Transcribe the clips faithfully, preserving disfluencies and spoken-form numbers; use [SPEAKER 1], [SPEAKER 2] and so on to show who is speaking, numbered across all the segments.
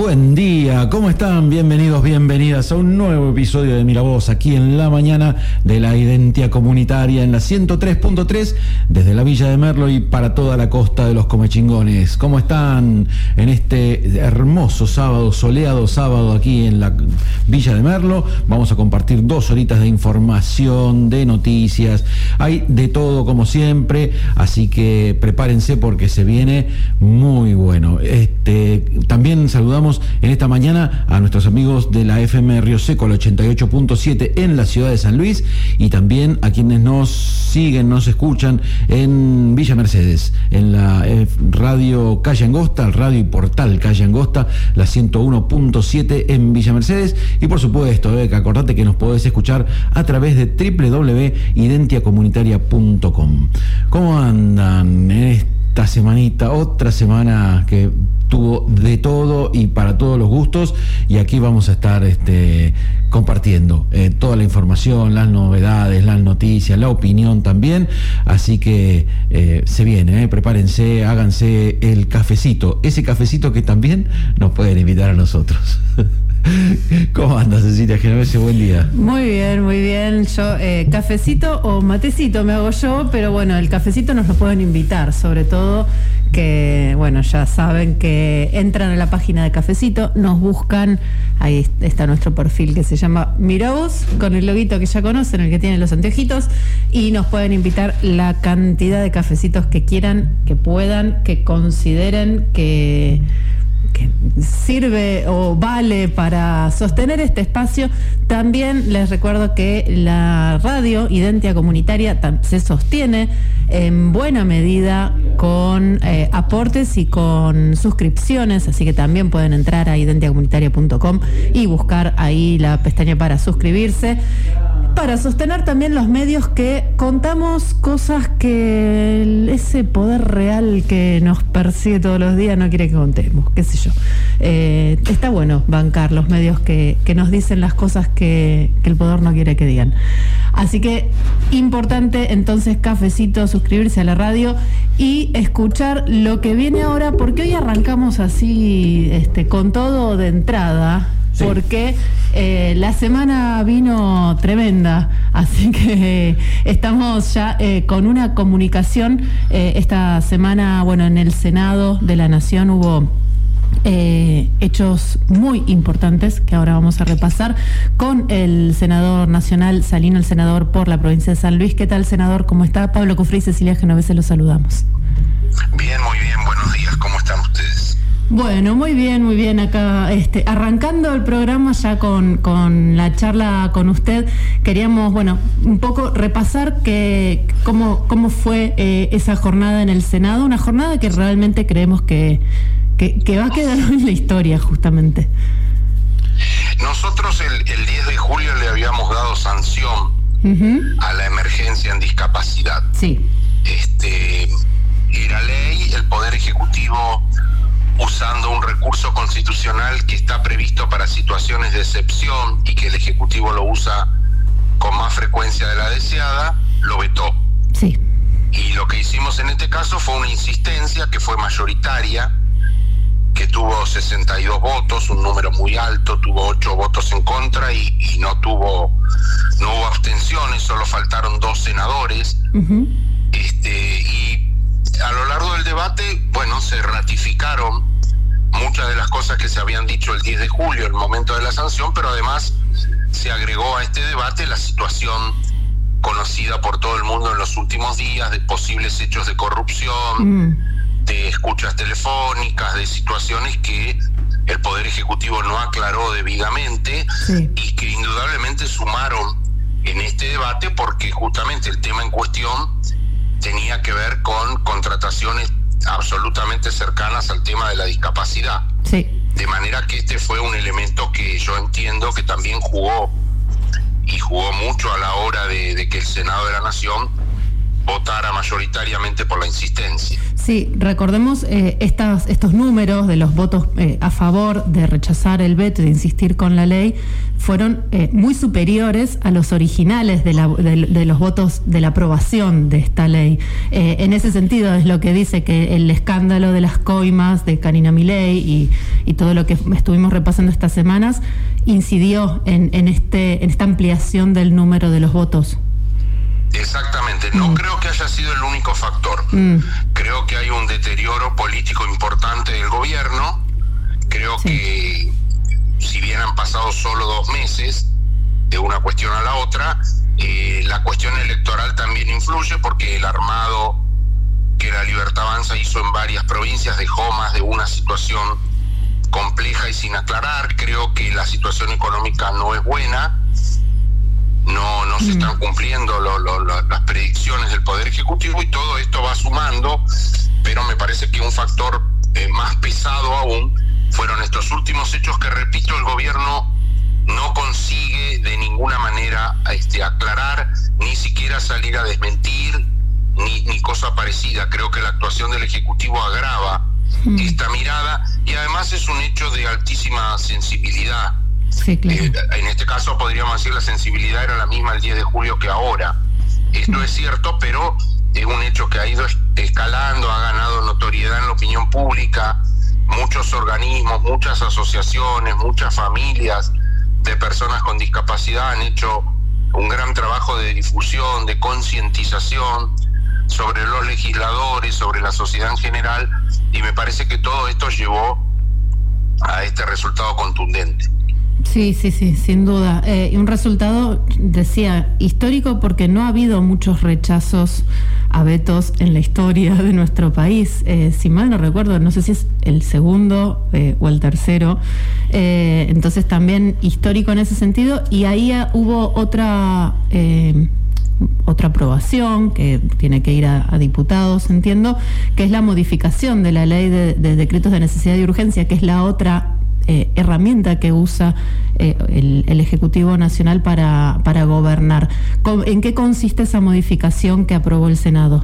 [SPEAKER 1] Buen día, ¿cómo están? Bienvenidos, bienvenidas a un nuevo episodio de Mira Vos, aquí en la mañana de la Identia Comunitaria en la ciento tres punto tres, desde la Villa de Merlo y para toda la costa de los Comechingones. ¿Cómo están en este hermoso sábado, soleado sábado aquí en la Villa de Merlo? Vamos a compartir dos horitas de información, de noticias, hay de todo como siempre, así que prepárense porque se viene muy bueno. Este, también saludamos en esta mañana a nuestros amigos de la F M Río Seco, el ochenta y ocho punto siete en la ciudad de San Luis, y también a quienes nos siguen, nos escuchan en Villa Mercedes, en la eh, radio Calle Angosta, el radio y portal Calle Angosta, la ciento uno punto siete en Villa Mercedes, y por supuesto, eh, acordate que nos podés escuchar a través de doble u doble u doble u punto identia comunitaria punto com. ¿Cómo andan en esta semanita? Otra semana que tuvo de todo y para todos los gustos, y aquí vamos a estar este, compartiendo eh, toda la información, las novedades, las noticias, la opinión también, así que eh, se viene, eh, prepárense, háganse el cafecito, ese cafecito que también nos pueden invitar a nosotros. ¿Cómo andas, Cecilia Genovese? Buen día.
[SPEAKER 2] Muy bien, muy bien. Yo, eh, cafecito o matecito me hago yo, pero bueno, el cafecito nos lo pueden invitar, sobre todo que, bueno, ya saben que entran a la página de Cafecito, nos buscan, ahí está nuestro perfil que se llama Mira Vos, con el loguito que ya conocen, el que tiene los anteojitos, y nos pueden invitar la cantidad de cafecitos que quieran, que puedan, que consideren que... que sirve o vale para sostener este espacio. También les recuerdo que la radio Identia Comunitaria se sostiene en buena medida con eh, aportes y con suscripciones, así que también pueden entrar a identia comunitaria punto com y buscar ahí la pestaña para suscribirse, para sostener también los medios que contamos cosas que ese poder real que nos persigue todos los días no quiere que contemos, qué sé yo. Eh, está bueno bancar los medios que, que nos dicen las cosas que, que el poder no quiere que digan. Así que importante entonces cafecito, suscribirse a la radio y escuchar lo que viene ahora, porque hoy arrancamos así este, con todo de entrada. Sí. Porque eh, la semana vino tremenda, así que eh, estamos ya eh, con una comunicación. Eh, esta semana, bueno, en el Senado de la Nación hubo eh, hechos muy importantes que ahora vamos a repasar con el senador nacional Salino, el senador por la provincia de San Luis. ¿Qué tal, senador? ¿Cómo está? Pablo Cufré y Cecilia Genovese los saludamos.
[SPEAKER 3] Bien, muy bien, buenos días. ¿Cómo están ustedes?
[SPEAKER 2] Bueno, muy bien, muy bien. Acá este, arrancando el programa ya con, con la charla con usted, queríamos, bueno, un poco repasar que, cómo, cómo fue eh, esa jornada en el Senado, una jornada que realmente creemos que, que, que va a quedar en la historia, justamente.
[SPEAKER 3] Nosotros el, el diez de julio le habíamos dado sanción uh-huh. a la emergencia en discapacidad.
[SPEAKER 2] Sí.
[SPEAKER 3] Este, era ley, el Poder Ejecutivo, usando un recurso constitucional que está previsto para situaciones de excepción y que el Ejecutivo lo usa con más frecuencia de la deseada, lo vetó.
[SPEAKER 2] Sí.
[SPEAKER 3] Y lo que hicimos en este caso fue una insistencia que fue mayoritaria, que tuvo sesenta y dos votos, un número muy alto, tuvo ocho votos en contra y, y no tuvo, no hubo abstenciones, solo faltaron dos senadores. Uh-huh. Este, y a lo largo del debate, bueno, se ratificaron muchas de las cosas que se habían dicho el diez de julio, el momento de la sanción, pero además se agregó a este debate la situación conocida por todo el mundo en los últimos días de posibles hechos de corrupción, mm. de escuchas telefónicas, de situaciones que el Poder Ejecutivo no aclaró debidamente, sí. y que indudablemente sumaron en este debate porque justamente el tema en cuestión tenía que ver con contrataciones absolutamente cercanas al tema de la discapacidad.
[SPEAKER 2] Sí.
[SPEAKER 3] De manera que este fue un elemento que yo entiendo que también jugó, y jugó mucho a la hora de, de que el Senado de la Nación votara mayoritariamente por la insistencia.
[SPEAKER 2] Sí, recordemos eh, estas, estos números de los votos eh, a favor de rechazar el veto y de insistir con la ley fueron eh, muy superiores a los originales de, la, de, de los votos de la aprobación de esta ley. Eh, en ese sentido es lo que dice que el escándalo de las coimas de Karina Milei y, y todo lo que estuvimos repasando estas semanas incidió en, en, este, en esta ampliación del número de los votos.
[SPEAKER 3] Exactamente, no mm. creo que haya sido el único factor. Mm. Creo que hay un deterioro político importante del gobierno. Creo sí. que si bien han pasado solo dos meses de una cuestión a la otra, eh, la cuestión electoral también influye, porque el armado que la Libertad Avanza hizo en varias provincias dejó más de una situación compleja y sin aclarar. Creo que la situación económica no es buena. No, no se están cumpliendo lo, lo, lo, las predicciones del Poder Ejecutivo, y todo esto va sumando, pero me parece que un factor eh, más pesado aún fueron estos últimos hechos que, repito, el gobierno no consigue de ninguna manera este, aclarar, ni siquiera salir a desmentir, ni, ni cosa parecida. Creo que la actuación del Ejecutivo agrava mm. esta mirada, y además es un hecho de altísima sensibilidad. Sí, claro. eh, en este caso podríamos decir la sensibilidad era la misma el diez de julio que ahora. Esto es cierto, pero es un hecho que ha ido escalando, ha ganado notoriedad en la opinión pública. Muchos organismos, muchas asociaciones, muchas familias de personas con discapacidad han hecho un gran trabajo de difusión, de concientización sobre los legisladores, sobre la sociedad en general, y me parece que todo esto llevó a este resultado contundente.
[SPEAKER 2] Sí, sí, sí, sin duda. Eh, y un resultado, decía, histórico, porque no ha habido muchos rechazos a vetos en la historia de nuestro país. Eh, si mal no recuerdo, no sé si es el segundo eh, o el tercero. Eh, entonces también histórico en ese sentido. Y ahí hubo otra... Eh, otra aprobación que tiene que ir a, a diputados, entiendo, que es la modificación de la ley de, de decretos de necesidad y urgencia, que es la otra eh, herramienta que usa eh, el, el Ejecutivo Nacional para, para gobernar. ¿En qué consiste esa modificación que aprobó el Senado?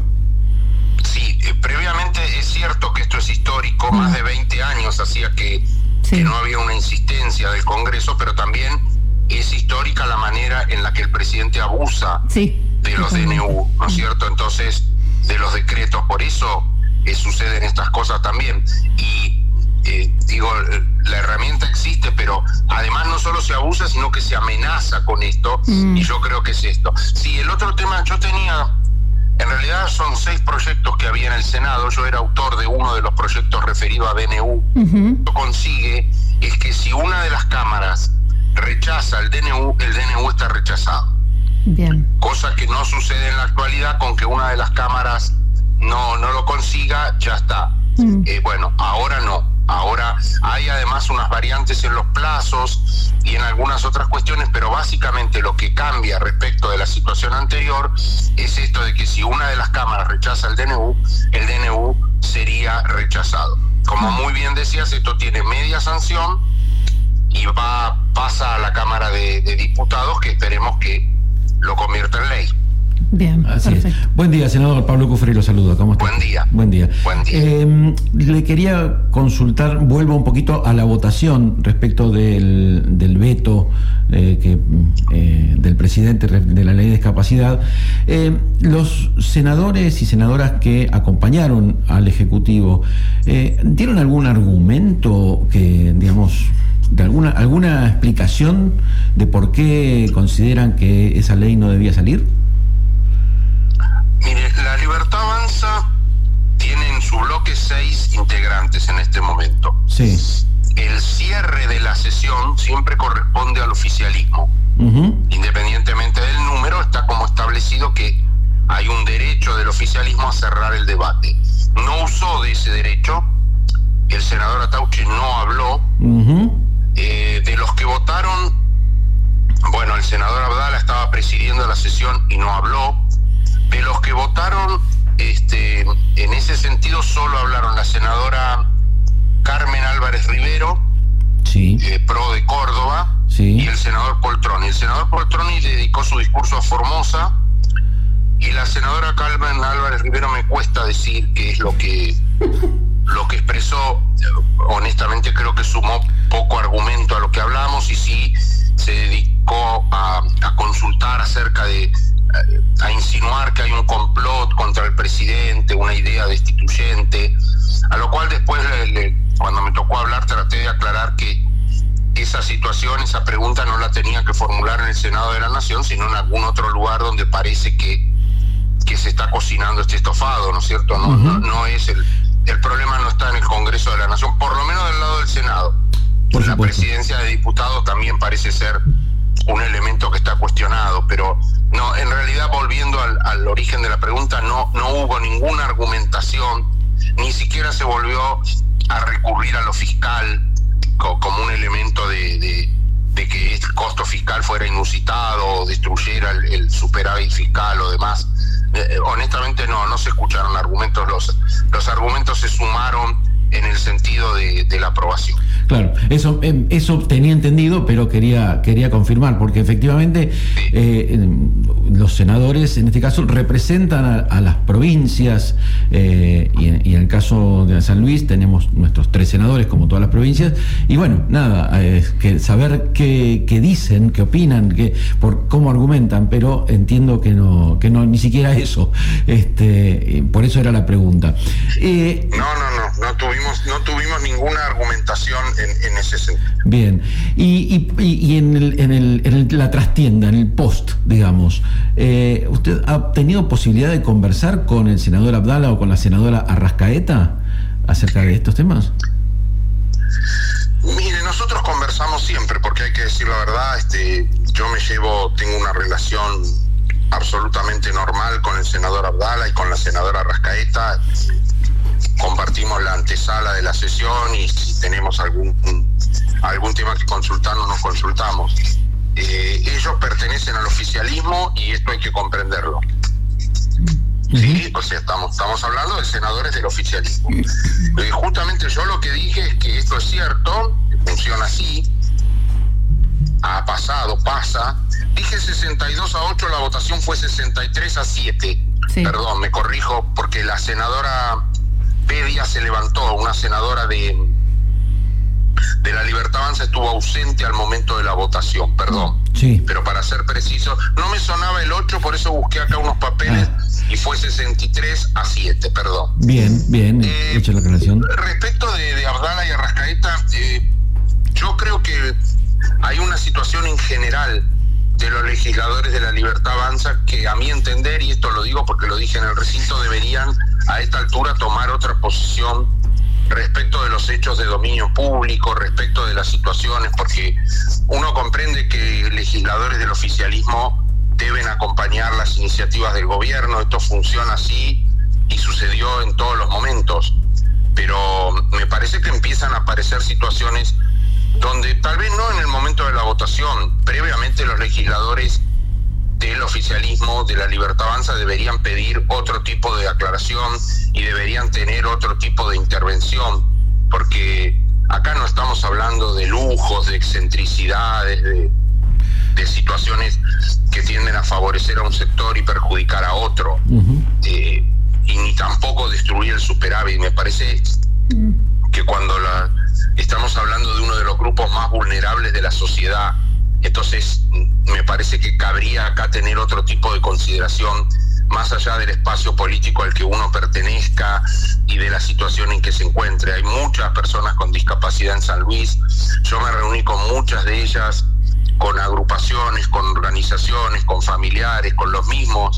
[SPEAKER 3] Sí, eh, previamente es cierto que esto es histórico, mm. más de veinte años hacía que, sí. que no había una insistencia del Congreso, pero también es histórica la manera en la que el presidente abusa sí, de los D N U, ¿no es cierto? Entonces, de los decretos, por eso eh, suceden estas cosas también. Y eh, digo, la herramienta existe, pero además no solo se abusa, sino que se amenaza con esto, mm. y yo creo que es esto. Sí, el otro tema, yo tenía, en realidad son seis proyectos que había en el Senado, yo era autor de uno de los proyectos referido a D N U. Uh-huh. Lo que consigue es que si una de las cámaras rechaza el D N U, el D N U está rechazado. Bien. Cosa que no sucede en la actualidad, con que una de las cámaras no, no lo consiga, ya está. Mm. Eh, bueno, ahora no. Ahora hay además unas variantes en los plazos y en algunas otras cuestiones, pero básicamente lo que cambia respecto de la situación anterior es esto de que si una de las cámaras rechaza el D N U, el D N U sería rechazado. Como muy bien decías, esto tiene media sanción y va pasa a la Cámara de, de Diputados, que esperemos que lo convierta en ley.
[SPEAKER 2] Bien, así perfecto.
[SPEAKER 1] Es. Buen día, senador Pablo Cufré, lo saludo. ¿Cómo está?
[SPEAKER 3] Buen día.
[SPEAKER 1] Buen día.
[SPEAKER 3] Buen día.
[SPEAKER 1] Eh, le quería consultar, vuelvo un poquito a la votación respecto del, del veto eh, que, eh, del presidente de la ley de discapacidad. Eh, los senadores y senadoras que acompañaron al Ejecutivo, eh, ¿dieron algún argumento que, digamos, de alguna alguna explicación de por qué consideran que esa ley no debía salir?
[SPEAKER 3] Mire, la Libertad Avanza tiene en su bloque seis integrantes en este momento.
[SPEAKER 1] Sí.
[SPEAKER 3] El cierre de la sesión siempre corresponde al oficialismo. Uh-huh. Independientemente del número, está como establecido que hay un derecho del oficialismo a cerrar el debate. No usó de ese derecho, el senador Atauchi no habló. Uh-huh. Eh, de los que votaron, bueno, el senador Abdala estaba presidiendo la sesión y no habló. De los que votaron, este, en ese sentido solo hablaron la senadora Carmen Álvarez Rivero, sí. eh, pro de Córdoba, sí. y el senador Poltroni. El senador Poltroni dedicó su discurso a Formosa y la senadora Carmen Álvarez Rivero me cuesta decir qué es lo que lo que expresó. Honestamente creo que sumó poco argumento a lo que hablamos y sí se dedicó a, a consultar acerca de a insinuar que hay un complot contra el presidente, una idea destituyente, a lo cual después le, le, cuando me tocó hablar traté de aclarar que esa situación, esa pregunta no la tenía que formular en el Senado de la Nación, sino en algún otro lugar donde parece que, que se está cocinando este estofado, ¿no es cierto? No, uh-huh. no, no es el, el problema no está en el Congreso de la Nación, por lo menos del lado del Senado. Por la presidencia de diputados también parece ser un elemento que está cuestionado, pero no, en realidad, volviendo al, al origen de la pregunta, no, no hubo ninguna argumentación, ni siquiera se volvió a recurrir a lo fiscal co, como un elemento de, de, de que el costo fiscal fuera inusitado o destruyera el, el superávit fiscal o demás. Eh, honestamente no, no se escucharon argumentos, los, los argumentos se sumaron en el sentido de, de la aprobación.
[SPEAKER 1] Claro, eso eso tenía entendido, pero quería quería confirmar, porque efectivamente eh, los senadores, en este caso, representan a, a las provincias, eh, y, en, y en el caso de San Luis tenemos nuestros tres senadores, como todas las provincias, y bueno, nada, eh, que saber qué, qué dicen, qué opinan, qué, por cómo argumentan, pero entiendo que no, que no, ni siquiera eso, este, por eso era la pregunta.
[SPEAKER 3] Eh, no, no, no, no tuvimos, no tuvimos ninguna argumentación En, en ese sentido.
[SPEAKER 1] Bien, y, y, y en, el, en, el, en el, la trastienda, en el post, digamos, eh, ¿usted ha tenido posibilidad de conversar con el senador Abdala o con la senadora Arrascaeta acerca de estos temas?
[SPEAKER 3] Mire, nosotros conversamos siempre, porque hay que decir la verdad, este, yo me llevo, tengo una relación absolutamente normal con el senador Abdala y con la senadora Arrascaeta. Compartimos la antesala de la sesión y si tenemos algún algún tema que consultarnos, nos consultamos. Eh, ellos pertenecen al oficialismo y esto hay que comprenderlo. Uh-huh. Sí, o sea, estamos, estamos hablando de senadores del oficialismo. Eh, justamente yo lo que dije es que esto es cierto, que funciona así, ha pasado, pasa. Dije sesenta y dos a ocho, la votación fue sesenta y tres a siete. Sí. Perdón, me corrijo, porque la senadora Pedia se levantó, una senadora de de la Libertad Avanza estuvo ausente al momento de la votación, perdón.
[SPEAKER 1] Sí.
[SPEAKER 3] Pero para ser preciso, no me sonaba el ocho, por eso busqué acá unos papeles ah. y fue sesenta y tres a siete, perdón.
[SPEAKER 1] Bien, bien, eh, hecha la aclaración.
[SPEAKER 3] Respecto de, de Abdala y Arrascaeta, eh, yo creo que hay una situación en general de los legisladores de la Libertad Avanza que, a mi entender, y esto lo digo porque lo dije en el recinto, deberían a esta altura tomar otra posición respecto de los hechos de dominio público, respecto de las situaciones, porque uno comprende que legisladores del oficialismo deben acompañar las iniciativas del gobierno, esto funciona así y sucedió en todos los momentos, pero me parece que empiezan a aparecer situaciones donde tal vez no en el momento de la votación, previamente los legisladores del oficialismo, de la Libertad Avanza, deberían pedir otro tipo de aclaración y deberían tener otro tipo de intervención, porque acá no estamos hablando de lujos, de excentricidades, de, de situaciones que tienden a favorecer a un sector y perjudicar a otro, uh-huh. eh, y ni tampoco destruir el superávit. Me parece uh-huh. que cuando la estamos hablando de uno de los grupos más vulnerables de la sociedad, entonces me parece que cabría acá tener otro tipo de consideración más allá del espacio político al que uno pertenezca y de la situación en que se encuentre. Hay muchas personas con discapacidad en San Luis, yo me reuní con muchas de ellas, con agrupaciones, con organizaciones, con familiares, con los mismos,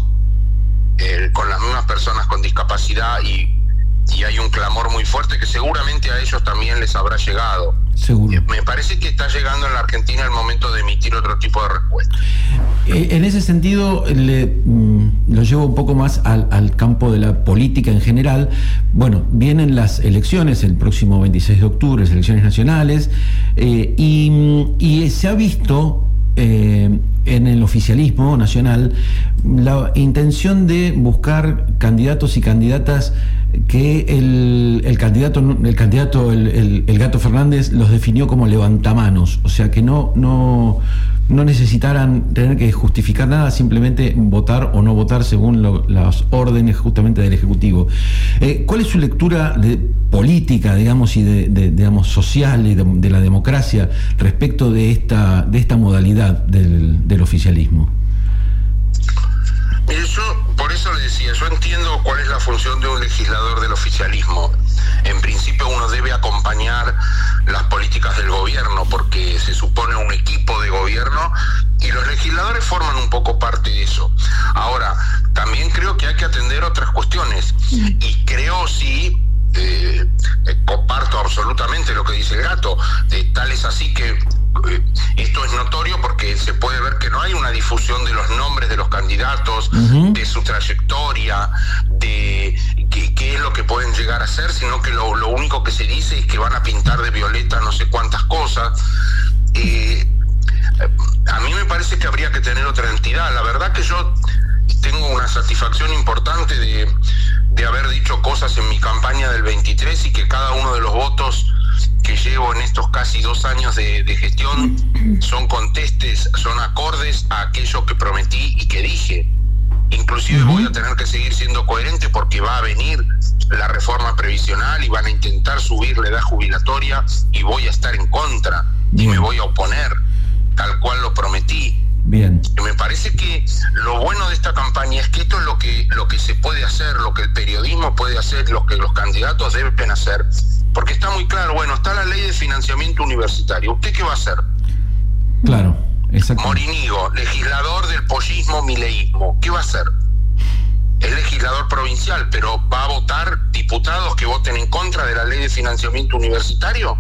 [SPEAKER 3] eh, con las mismas personas con discapacidad, y y hay un clamor muy fuerte que seguramente a ellos también les habrá llegado.
[SPEAKER 1] Seguro.
[SPEAKER 3] Me parece que está llegando en la Argentina el momento de emitir otro tipo de respuesta.
[SPEAKER 1] Eh, en ese sentido, le, mm, lo llevo un poco más al, al campo de la política en general. Bueno, vienen las elecciones el próximo veintiséis de octubre, las elecciones nacionales, eh, y, y se ha visto eh, en el oficialismo nacional la intención de buscar candidatos y candidatas que el, el candidato, el candidato, el, el, el Gato Fernández los definió como levantamanos, o sea que no, no, no necesitaran tener que justificar nada, simplemente votar o no votar según lo, las órdenes justamente del Ejecutivo. Eh, ¿Cuál es su lectura de política, digamos, y de, de digamos social y de, de la democracia respecto de esta de esta modalidad del, del oficialismo?
[SPEAKER 3] Eso, por eso le decía, yo entiendo cuál es la función de un legislador del oficialismo. En principio uno debe acompañar las políticas del gobierno porque se supone un equipo de gobierno y los legisladores forman un poco parte de eso. Ahora, también creo que hay que atender otras cuestiones y creo sí, eh, eh, comparto absolutamente lo que dice el gato, eh, tal es así que eh, esto es notorio porque se puede ver que no hay una difusión de los nombres de los candidatos, uh-huh. de su trayectoria, de qué, qué es lo que pueden llegar a ser, sino que lo, lo único que se dice es que van a pintar de violeta no sé cuántas cosas. Eh, a mí me parece que habría que tener otra entidad. La verdad que yo tengo una satisfacción importante de, de haber dicho cosas en mi campaña del veintitrés y que cada uno de los votos que llevo en estos casi dos años de, de gestión son contestes, son acordes a aquello que prometí y que dije. Inclusive uh-huh. voy a tener que seguir siendo coherente porque va a venir la reforma previsional y van a intentar subir la edad jubilatoria y voy a estar en contra Bien. y me voy a oponer, tal cual lo prometí.
[SPEAKER 1] Bien.
[SPEAKER 3] Y me parece que lo bueno de esta campaña es que esto es lo que lo que se puede hacer, lo que el periodismo puede hacer, lo que los candidatos deben hacer, porque está muy claro. Bueno, está la ley de financiamiento universitario. ¿Usted qué va a hacer?
[SPEAKER 1] Claro, exacto.
[SPEAKER 3] Morinigo, legislador del pollismo mileísmo, ¿qué va a hacer? Es legislador provincial, pero ¿va a votar diputados que voten en contra de la ley de financiamiento universitario?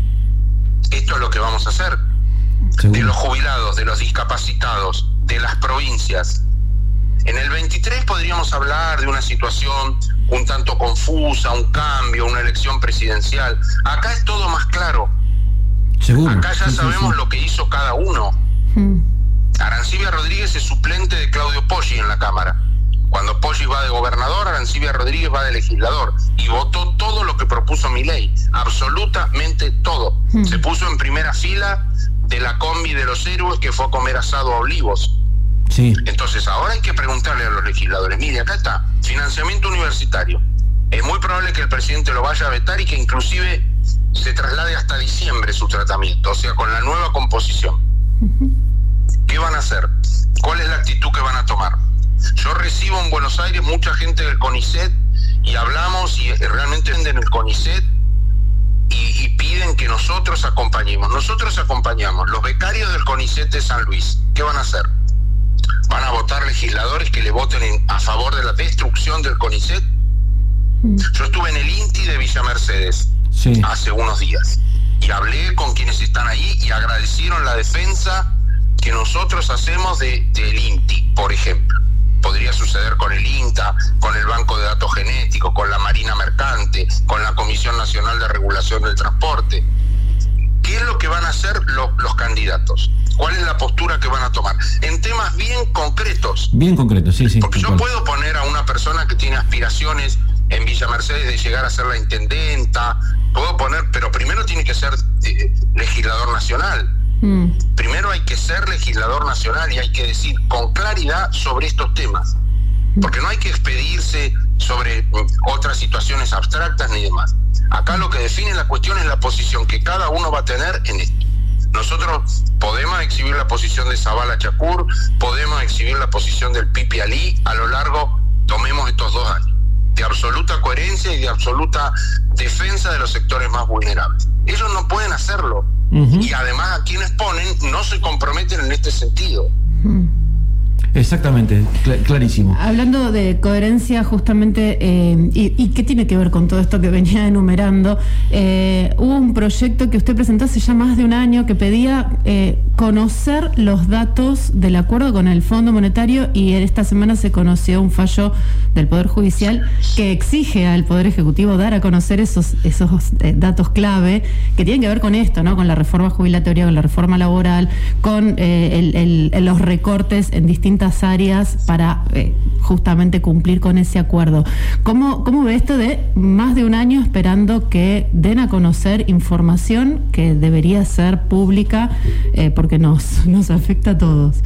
[SPEAKER 3] Esto es lo que vamos a hacer. ¿Seguro? De los jubilados, de los discapacitados, de las provincias. En el veintitrés podríamos hablar de una situación un tanto confusa, un cambio, una elección presidencial. Acá es todo más claro.
[SPEAKER 1] ¿Seguro?
[SPEAKER 3] Acá ya
[SPEAKER 1] sí,
[SPEAKER 3] sabemos
[SPEAKER 1] sí, sí.
[SPEAKER 3] lo que hizo cada uno. Mm. Arancibia Rodríguez es suplente de Claudio Poggi en la Cámara. Cuando Poggi va de gobernador, Arancibia Rodríguez va de legislador y votó todo lo que propuso Milei, absolutamente todo. Mm. Se puso en primera fila de la combi de los héroes que fue a comer asado a Olivos.
[SPEAKER 1] Sí.
[SPEAKER 3] Entonces ahora hay que preguntarle a los legisladores, mire, acá está, financiamiento universitario. Es muy probable que el presidente lo vaya a vetar y que inclusive se traslade hasta diciembre su tratamiento, o sea, con la nueva composición. Uh-huh. ¿Qué van a hacer? ¿Cuál es la actitud que van a tomar? Yo recibo en Buenos Aires mucha gente del CONICET y hablamos y realmente venden el CONICET y, y piden que nosotros acompañemos. Nosotros acompañamos. Los becarios del CONICET de San Luis, ¿qué van a hacer? ¿Van a votar legisladores que le voten en, a favor de la destrucción del CONICET? Mm. Yo estuve en el INTI de Villa Mercedes sí. hace unos días y hablé con quienes están ahí y agradecieron la defensa que nosotros hacemos de, del INTI, por ejemplo. Podría suceder con el INTA, con el Banco de Datos Genéticos, con la Marina Mercante, con la Comisión Nacional de Regulación del Transporte. ¿Qué es lo que van a hacer lo, los candidatos? ¿Cuál es la postura que van a tomar? En temas bien concretos.
[SPEAKER 1] Bien concretos, sí, sí.
[SPEAKER 3] Porque yo puedo poner a una persona que tiene aspiraciones en Villa Mercedes de llegar a ser la intendenta, puedo poner, pero primero tiene que ser eh, legislador nacional. Mm. Primero hay que ser legislador nacional y hay que decir con claridad sobre estos temas. Porque no hay que expedirse sobre mm, otras situaciones abstractas ni demás. Acá lo que define la cuestión es la posición que cada uno va a tener en esto. Nosotros podemos exhibir la posición de Zabala Chacur, podemos exhibir la posición del Pipi Ali a lo largo, tomemos estos dos años, de absoluta coherencia y de absoluta defensa de los sectores más vulnerables. Ellos no pueden hacerlo. Uh-huh. Y además a quienes ponen no se comprometen en este sentido. Uh-huh.
[SPEAKER 1] Exactamente, cl- clarísimo.
[SPEAKER 2] Hablando de coherencia, justamente, eh, y, y qué tiene que ver con todo esto que venía enumerando, eh, hubo un proyecto que usted presentó hace ya más de un año que pedía eh, conocer los datos del acuerdo con el Fondo Monetario, y en esta semana se conoció un fallo del Poder Judicial que exige al Poder Ejecutivo dar a conocer esos, esos eh, datos clave que tienen que ver con esto, ¿no? Con la reforma jubilatoria, con la reforma laboral, con eh, el, el, los recortes en distintas distintas áreas para eh, justamente cumplir con ese acuerdo. ¿Cómo, cómo ve esto de más de un año esperando que den a conocer información que debería ser pública eh, porque nos, nos afecta a todos?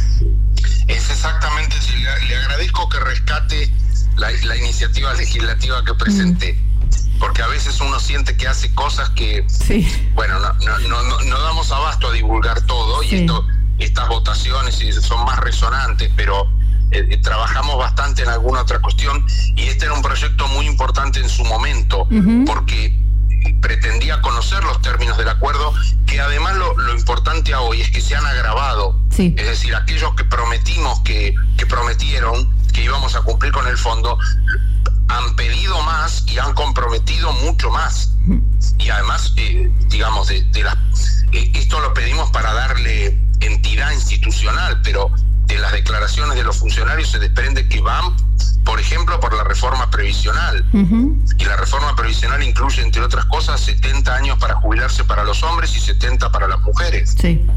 [SPEAKER 3] Es exactamente, le, le agradezco que rescate la, la iniciativa legislativa que presenté. Mm. Porque a veces uno siente que hace cosas que, sí. bueno, no, no, no, no damos abasto a divulgar todo, sí. y esto, estas votaciones son más resonantes, pero eh, trabajamos bastante en alguna otra cuestión, y este era un proyecto muy importante en su momento, uh-huh. porque pretendía conocer los términos del acuerdo, que además lo, lo importante a hoy es que se han agravado, sí. es decir, aquellos que prometimos, que, que prometieron que íbamos a cumplir con el fondo, han pedido más y han comprometido mucho más. Y además, eh, digamos, de, de la, eh, esto lo pedimos para darle entidad institucional, pero de las declaraciones de los funcionarios se desprende que van, por ejemplo, por la reforma previsional. Uh-huh. Y la reforma previsional incluye, entre otras cosas, setenta años para jubilarse para los hombres y setenta para las mujeres. Sí.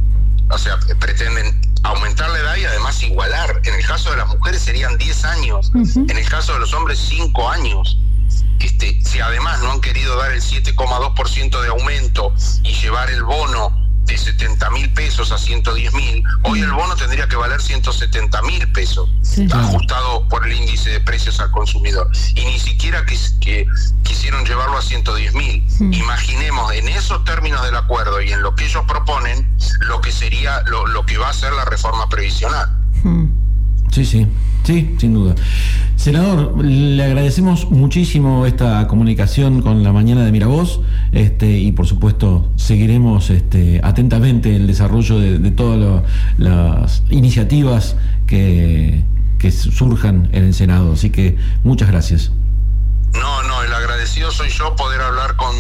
[SPEAKER 3] O sea, pretenden aumentar la edad y además igualar. En el caso de las mujeres serían diez años, uh-huh. en el caso de los hombres cinco años. Este, si además no han querido dar el siete coma dos por ciento de aumento y llevar el bono de setenta mil pesos a ciento diez mil, hoy el bono tendría que valer ciento setenta mil pesos, sí. ajustado por el índice de precios al consumidor. Y ni siquiera que, que quisieron llevarlo a ciento diez mil. Mm. Imaginemos en esos términos del acuerdo y en lo que ellos proponen, lo que sería, lo, lo que va a ser la reforma previsional.
[SPEAKER 1] Mm. Sí, sí, sí, sin duda. Senador, le agradecemos muchísimo esta comunicación con la mañana de Miravoz, este, y por supuesto seguiremos este, atentamente el desarrollo de, de todas lo, las iniciativas que, que surjan en el Senado, así que muchas gracias.
[SPEAKER 3] No, no, el agradecido soy yo, poder hablar con,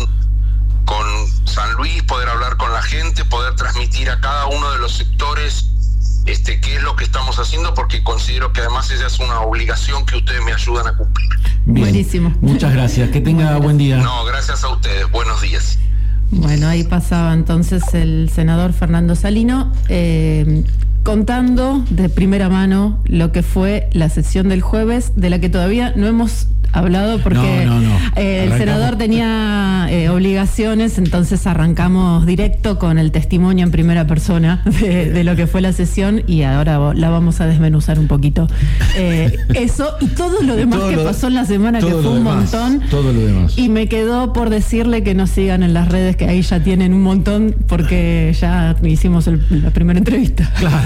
[SPEAKER 3] con San Luis, poder hablar con la gente, poder transmitir a cada uno de los sectores Este, qué es lo que estamos haciendo, porque considero que además esa es una obligación que ustedes me ayudan a cumplir.
[SPEAKER 1] Bien. Buenísimo. Muchas gracias. Que tenga buen día.
[SPEAKER 3] No, gracias a ustedes. Buenos días.
[SPEAKER 2] Bueno, ahí pasaba entonces el senador Fernando Salino eh, contando de primera mano lo que fue la sesión del jueves, de la que todavía no hemos hablado porque no, no, no. Eh, el senador tenía eh, obligaciones, entonces arrancamos directo con el testimonio en primera persona de, de lo que fue la sesión, y ahora la vamos a desmenuzar un poquito. Eh, eso y todo lo demás todo que lo, pasó en la semana, que fue un demás, montón. Todo lo demás. Y me quedó por decirle que nos sigan en las redes, que ahí ya tienen un montón, porque ya hicimos el, la primera entrevista. Claro.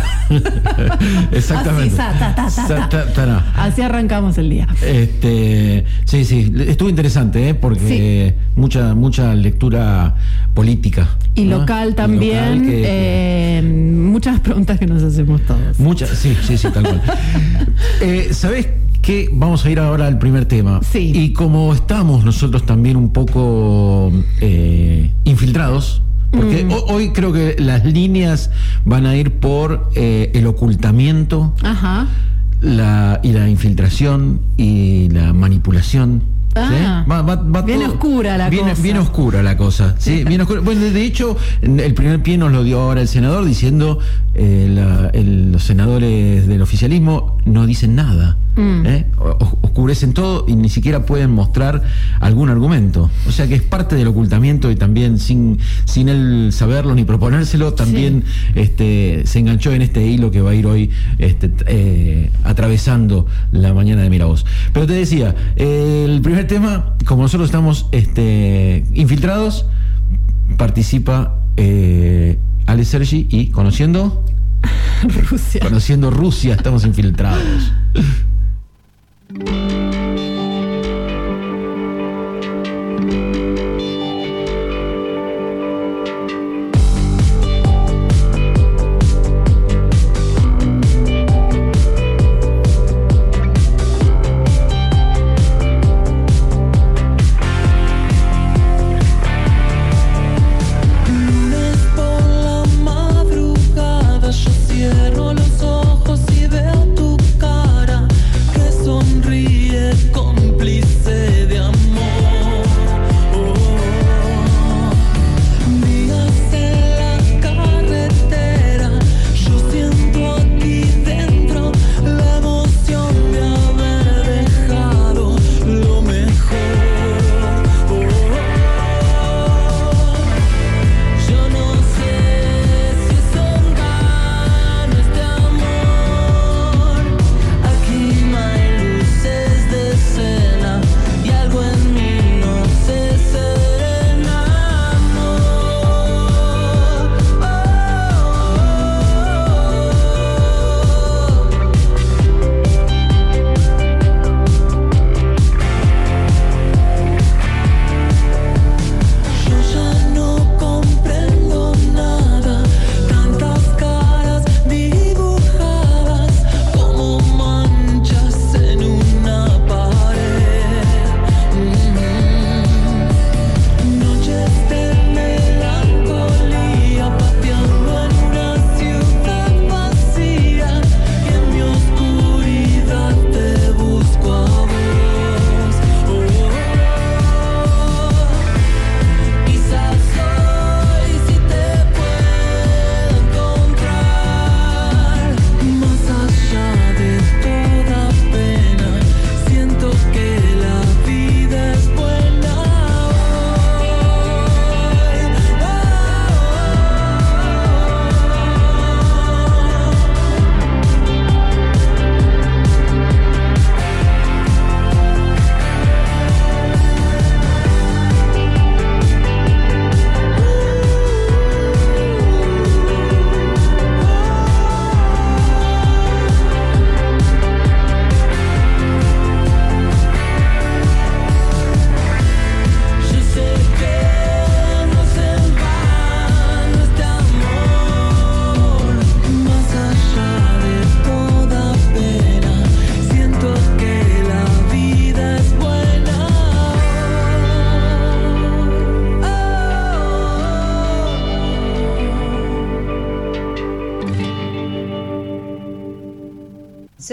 [SPEAKER 2] Exactamente. Así, ta, ta, ta, ta, ta. Ta, ta. Así arrancamos el día.
[SPEAKER 1] Este Sí, sí, estuvo interesante, ¿eh? Porque sí. mucha mucha lectura política.
[SPEAKER 2] Y ¿no? local también, y local que, eh, muchas preguntas que nos hacemos todos.
[SPEAKER 1] Muchas, sí, sí, sí, tal cual. eh, ¿Sabés qué? Vamos a ir ahora al primer tema. Sí. Y como estamos nosotros también un poco eh, infiltrados, porque mm. hoy creo que las líneas van a ir por eh, el ocultamiento. Ajá. La, y la infiltración y la manipulación. Ah, ¿sí? va, va, va
[SPEAKER 2] bien todo, oscura la
[SPEAKER 1] bien,
[SPEAKER 2] cosa.
[SPEAKER 1] Bien oscura la cosa. ¿sí? Bien oscura. Bueno, de hecho, el primer pie nos lo dio ahora el senador diciendo eh, la, el, los senadores del oficialismo no dicen nada. Mm. ¿eh? O, oscurecen todo y ni siquiera pueden mostrar algún argumento. O sea que es parte del ocultamiento, y también sin, sin él saberlo ni proponérselo, también sí. este, se enganchó en este hilo que va a ir hoy este, eh, atravesando la mañana de Miravoz. Pero te decía, eh, el primer tema, como nosotros estamos este, infiltrados, participa eh, Ale Sergi, y conociendo Rusia. Conociendo Rusia, estamos infiltrados.
[SPEAKER 4] Cierro los ojos y veo tu cara.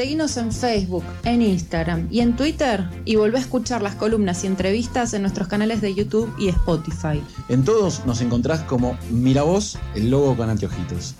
[SPEAKER 4] Seguinos en Facebook, en Instagram y en Twitter y volvé a escuchar las columnas y entrevistas en nuestros canales de YouTube y Spotify.
[SPEAKER 5] En todos nos encontrás como Miravoz, el logo con anteojitos.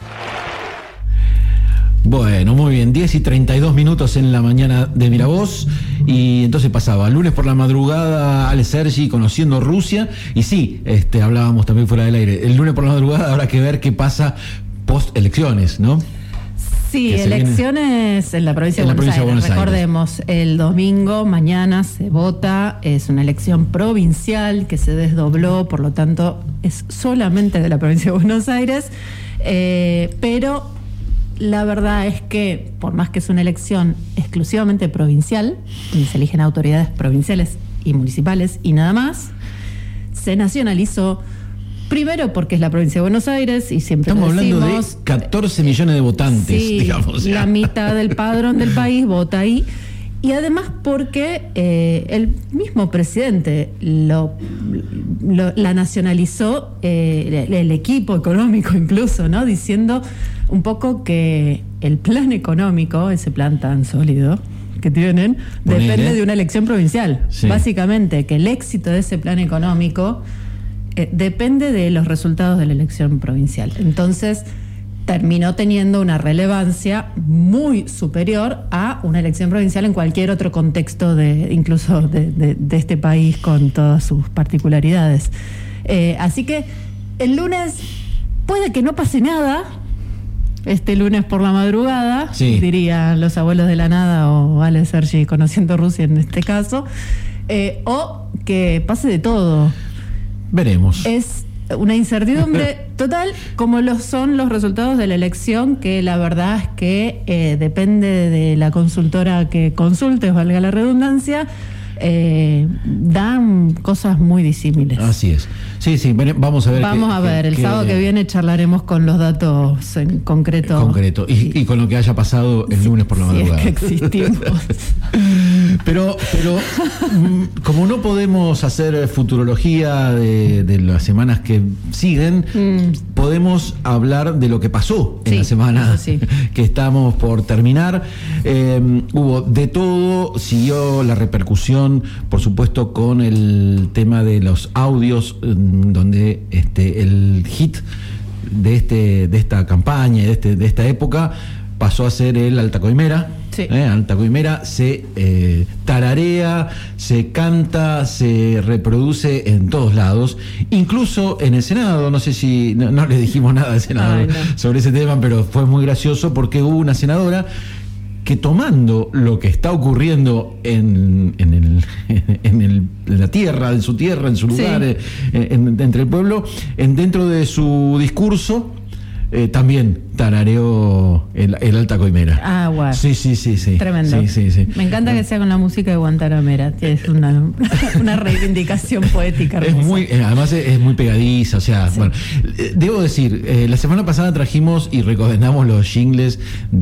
[SPEAKER 1] Bueno, muy bien, diez y treinta y dos minutos en la mañana de Miravoz. Y entonces pasaba, lunes por la madrugada, Ale Sergi conociendo Rusia. Y sí, este, hablábamos también fuera del aire. El lunes por la madrugada habrá que ver qué pasa post elecciones, ¿no?
[SPEAKER 2] Sí, elecciones viene... en la provincia, de, la Buenos provincia de Buenos Aires. Recordemos, el domingo, mañana se vota, es una elección provincial que se desdobló, por lo tanto es solamente de la provincia de Buenos Aires, eh, pero la verdad es que, por más que es una elección exclusivamente provincial, donde se eligen autoridades provinciales y municipales y nada más, se nacionalizó. Primero porque es la provincia de Buenos Aires y siempre
[SPEAKER 1] estamos
[SPEAKER 2] lo decimos,
[SPEAKER 1] hablando de catorce millones de votantes,
[SPEAKER 2] sí,
[SPEAKER 1] digamos.
[SPEAKER 2] La mitad del padrón del país vota ahí. Y además porque eh, el mismo presidente lo, lo, la nacionalizó, eh, el, el equipo económico incluso, ¿no? Diciendo un poco que el plan económico, ese plan tan sólido que tienen, Ponele. depende de una elección provincial. Sí. Básicamente, que el éxito de ese plan económico Eh, depende de los resultados de la elección provincial. Entonces, terminó teniendo una relevancia muy superior a una elección provincial en cualquier otro contexto, de, incluso de, de, de este país con todas sus particularidades. Eh, así que el lunes puede que no pase nada, este lunes por la madrugada, sí. dirían los abuelos de la nada o Ale Sergi conociendo Rusia en este caso, eh, o que pase de todo.
[SPEAKER 1] Veremos.
[SPEAKER 2] Es una incertidumbre total, como lo son los resultados de la elección, que la verdad es que eh, depende de la consultora que consultes, valga la redundancia, eh, dan cosas muy disímiles.
[SPEAKER 1] Así es. Sí, sí, vamos a ver.
[SPEAKER 2] Vamos que, a ver, que, el que, sábado que viene charlaremos con los datos en concreto.
[SPEAKER 1] Concreto, y, y, y con lo que haya pasado el sí, lunes por la madrugada.
[SPEAKER 2] Sí, es que existimos.
[SPEAKER 1] Pero, pero como no podemos hacer futurología de, de las semanas que siguen, mm. podemos hablar de lo que pasó en sí, la semana sí. que estamos por terminar. Eh, hubo de todo, siguió la repercusión, por supuesto, con el tema de los audios, donde este, el hit de, este, de esta campaña, de, este, de esta época, pasó a ser el Alta Coimera. Sí. Eh, Alta Coimera se eh, tararea, se canta, se reproduce en todos lados, incluso en el Senado. No sé si no, no le dijimos nada al Senado Ay, no. sobre ese tema, pero fue muy gracioso porque hubo una senadora que, tomando lo que está ocurriendo en, en, el, en, el, en la tierra, en su tierra, en su lugar, sí. en, en, entre el pueblo, en, dentro de su discurso, Eh, también tarareó el, el Alta Coimera.
[SPEAKER 2] Ah, guau.
[SPEAKER 1] Sí, sí, sí, sí.
[SPEAKER 2] Tremendo.
[SPEAKER 1] Sí, sí, sí.
[SPEAKER 2] Me encanta que sea con la música de Guantanamera. Es una, una reivindicación poética hermosa.
[SPEAKER 1] Es muy, además es, es muy pegadiza. O sea, sí. bueno, debo decir, eh, la semana pasada trajimos y recomendamos los jingles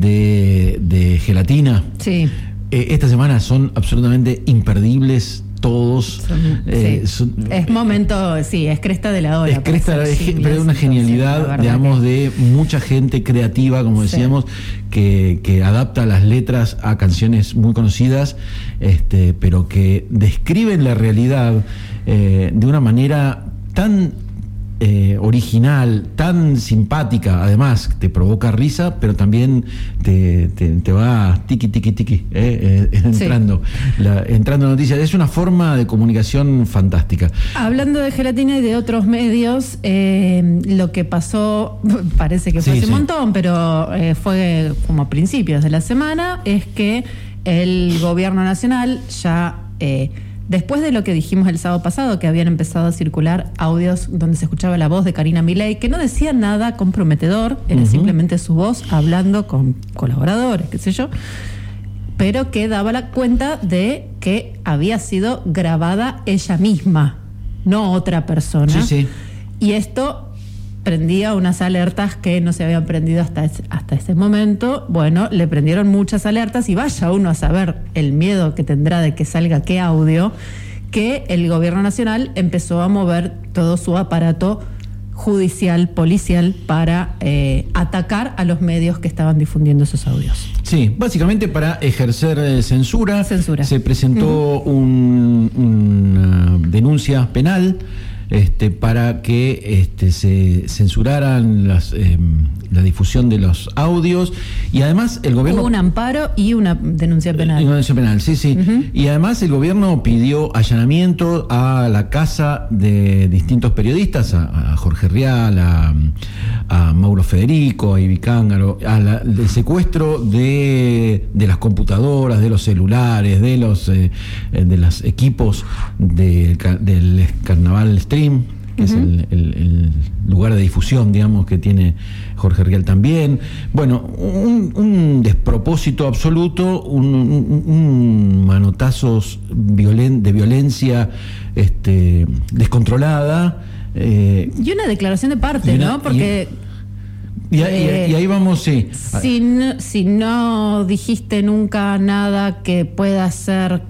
[SPEAKER 1] de, de Gelatina.
[SPEAKER 2] Sí.
[SPEAKER 1] Eh, esta semana son absolutamente imperdibles. Todos
[SPEAKER 2] son, eh, sí. son, es momento, sí, es cresta de la ola.
[SPEAKER 1] Es cresta de la ola, pero es una genialidad, digamos, que... de mucha gente creativa, como decíamos, sí. que, que adapta las letras a canciones muy conocidas, este, pero que describen la realidad eh, de una manera tan eh, original, tan simpática, además te provoca risa, pero también te, te, te va tiqui, tiqui, tiqui, eh, eh, entrando, sí. la, entrando noticias. Es una forma de comunicación fantástica.
[SPEAKER 2] Hablando de Gelatina y de otros medios, eh, lo que pasó, parece que fue sí, hace sí. un montón, pero eh, fue como a principios de la semana, es que el gobierno nacional ya... Eh, Después de lo que dijimos el sábado pasado, que habían empezado a circular audios donde se escuchaba la voz de Karina Milei, que no decía nada comprometedor, era uh-huh. simplemente su voz hablando con colaboradores, qué sé yo, pero que daba la cuenta de que había sido grabada ella misma, no otra persona.
[SPEAKER 1] Sí, sí.
[SPEAKER 2] Y esto prendía unas alertas que no se habían prendido hasta ese, hasta ese momento. Bueno, le prendieron muchas alertas y vaya uno a saber el miedo que tendrá de que salga qué audio, que el gobierno nacional empezó a mover todo su aparato judicial, policial, para eh, atacar a los medios que estaban difundiendo esos audios.
[SPEAKER 1] Sí, básicamente para ejercer eh, censura.
[SPEAKER 2] Censura.
[SPEAKER 1] Se presentó uh-huh. un, una denuncia penal este, para que este, se censuraran las, eh, la difusión de los audios, y además el gobierno...
[SPEAKER 2] Hubo un amparo y una denuncia penal.
[SPEAKER 1] Una denuncia penal, sí, sí.
[SPEAKER 2] Uh-huh.
[SPEAKER 1] Y además el gobierno pidió allanamiento a la casa de distintos periodistas, a, a Jorge Rial, a, a Mauro Federico, a Ibi Cángaro, al secuestro de, de las computadoras, de los celulares, de los eh, de los equipos de, del Carnaval Stream, que uh-huh. es el, el, el lugar de difusión, digamos, que tiene Jorge Rial también. Bueno, un, un despropósito absoluto, un, un, un manotazos violen, de violencia este, descontrolada. Eh,
[SPEAKER 2] y una declaración de parte, una, ¿no? Porque...
[SPEAKER 1] Y, y, eh, y ahí vamos, sí.
[SPEAKER 2] Si no, si no dijiste nunca nada que pueda ser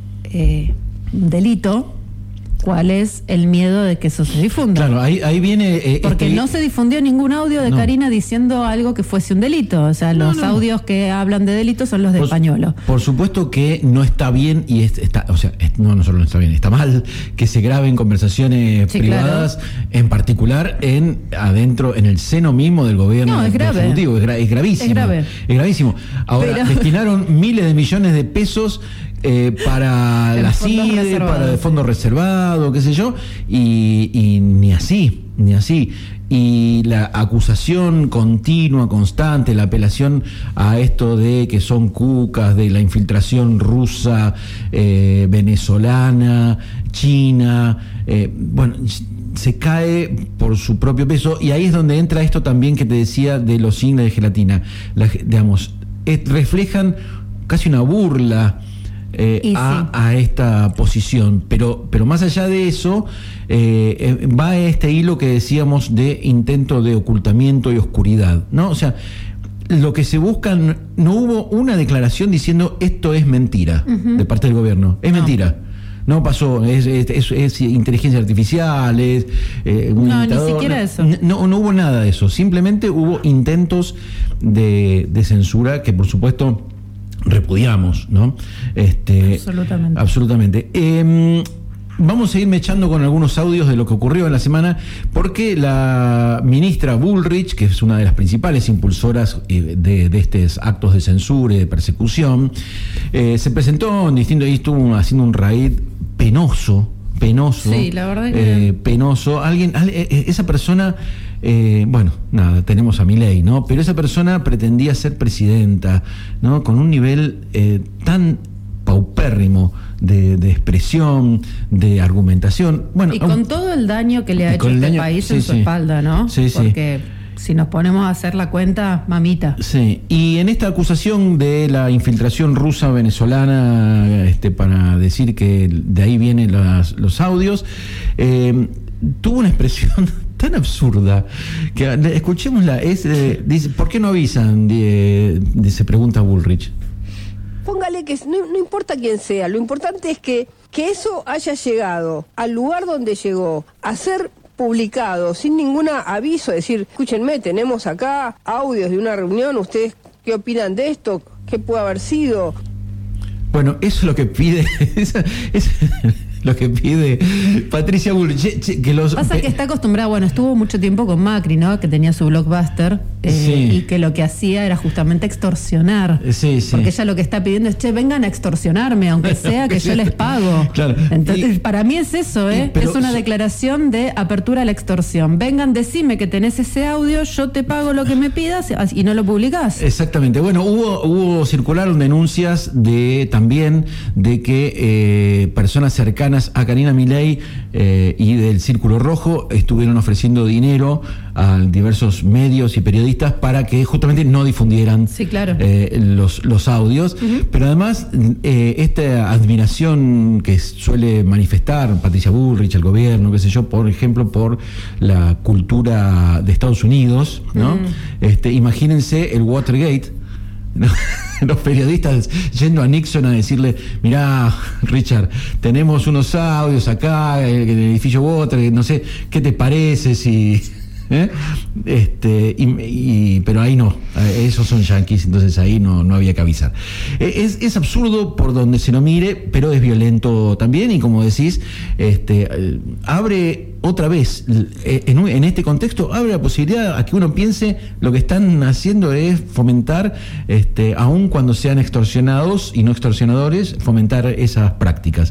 [SPEAKER 2] eh, un delito, ¿cuál es el miedo de que eso se difunda?
[SPEAKER 1] Claro, ahí, ahí viene... Eh,
[SPEAKER 2] Porque
[SPEAKER 1] este...
[SPEAKER 2] no se difundió ningún audio de no. Karina diciendo algo que fuese un delito. O sea, no, los no. audios que hablan de delitos son los de
[SPEAKER 1] por,
[SPEAKER 2] Pañuelo.
[SPEAKER 1] Por supuesto que no está bien, y es, está, o sea, es, no, no solo no está bien, está mal que se graben conversaciones sí, privadas, claro. en particular en adentro, en el seno mismo del gobierno.
[SPEAKER 2] No, es grave.
[SPEAKER 1] Ejecutivo. Es, gra, es gravísimo.
[SPEAKER 2] Es grave.
[SPEAKER 1] Es gravísimo. Ahora, Pero... destinaron miles de millones de pesos Eh, para la C I D E, para el fondo reservado, qué sé yo, y, y ni así, ni así. Y la acusación continua, constante, la apelación a esto de que son cucas, de la infiltración rusa, eh, venezolana, china, eh, bueno, se cae por su propio peso, y ahí es donde entra esto también que te decía de los signos de gelatina. La, digamos, eh, reflejan casi una burla Eh, a, sí. a esta posición, pero, pero más allá de eso eh, va a este hilo que decíamos de intento de ocultamiento y oscuridad, ¿no? O sea, lo que se busca, no hubo una declaración diciendo esto es mentira uh-huh. de parte del gobierno, es no. mentira. No pasó, es, es, es, es inteligencia artificial, es eh, un
[SPEAKER 2] No,
[SPEAKER 1] imitador,
[SPEAKER 2] ni siquiera
[SPEAKER 1] no,
[SPEAKER 2] eso.
[SPEAKER 1] No, no hubo nada de eso, simplemente hubo intentos de, de censura que por supuesto repudiamos, ¿no? Este,
[SPEAKER 2] absolutamente.
[SPEAKER 1] Absolutamente. Eh, vamos a irme echando con algunos audios de lo que ocurrió en la semana, porque la ministra Bullrich, que es una de las principales impulsoras eh, de, de estos actos de censura y de persecución, eh, se presentó en distintos, y estuvo haciendo un raid penoso, penoso,
[SPEAKER 2] sí, la verdad que...
[SPEAKER 1] eh, penoso. Alguien, esa persona, eh, bueno, nada, tenemos a Milei, ¿no? Pero esa persona pretendía ser presidenta, ¿no? Con un nivel eh, tan paupérrimo de, de expresión, de argumentación. Bueno,
[SPEAKER 2] y con un, todo el daño que le ha hecho este daño, país sí, en su sí. espalda, ¿no?
[SPEAKER 1] Sí,
[SPEAKER 2] Porque sí. si nos ponemos a hacer la cuenta, mamita.
[SPEAKER 1] Sí, y en esta acusación de la infiltración rusa venezolana, este, para decir que de ahí vienen las, los audios, eh, tuvo una expresión tan absurda que escuchémosla. Es, eh, dice, ¿por qué no avisan? De, de, se pregunta Bullrich.
[SPEAKER 6] Póngale que no, no importa quién sea, lo importante es que, que eso haya llegado al lugar donde llegó, a ser publicado sin ningún aviso, decir, escúchenme, tenemos acá audios de una reunión, ¿ustedes qué opinan de esto? ¿Qué puede haber sido?
[SPEAKER 1] Bueno, eso es lo que pide, es, es lo que pide Patricia Bullrich. Que los
[SPEAKER 2] Pasa que está acostumbrada, bueno, estuvo mucho tiempo con Macri, ¿no? Que tenía su blockbuster eh, sí. y que lo que hacía era justamente extorsionar.
[SPEAKER 1] Sí, sí.
[SPEAKER 2] Porque ella lo que está pidiendo es, che, vengan a extorsionarme, aunque sea que yo les pago.
[SPEAKER 1] Claro.
[SPEAKER 2] Entonces,
[SPEAKER 1] y,
[SPEAKER 2] para mí es eso, ¿eh? Es una declaración de apertura a la extorsión. Vengan, decime que tenés ese audio, yo te pago lo que me pidas y no lo publicás.
[SPEAKER 1] Exactamente. Bueno, hubo, hubo circularon denuncias de también de que eh, personas cercanas a Karina Milei eh, y del Círculo Rojo estuvieron ofreciendo dinero a diversos medios y periodistas para que justamente no difundieran
[SPEAKER 2] sí, claro.
[SPEAKER 1] eh, los, los audios. Uh-huh. Pero además, eh, esta admiración que suele manifestar Patricia Bullrich, el gobierno, qué sé yo, por ejemplo, por la cultura de Estados Unidos, ¿no? Uh-huh. Este, imagínense el Watergate, ¿no? Los periodistas yendo a Nixon a decirle, mirá, Richard, tenemos unos audios acá en el edificio Watergate, no sé, ¿qué te parece si ¿Eh? Este, y, y, pero ahí no, esos son yanquis, entonces ahí no, no había que avisar. Es, es absurdo por donde se lo mire, pero es violento también, y como decís, este, abre otra vez, en, en este contexto, abre la posibilidad a que uno piense lo que están haciendo es fomentar, este, aun cuando sean extorsionados y no extorsionadores, fomentar esas prácticas.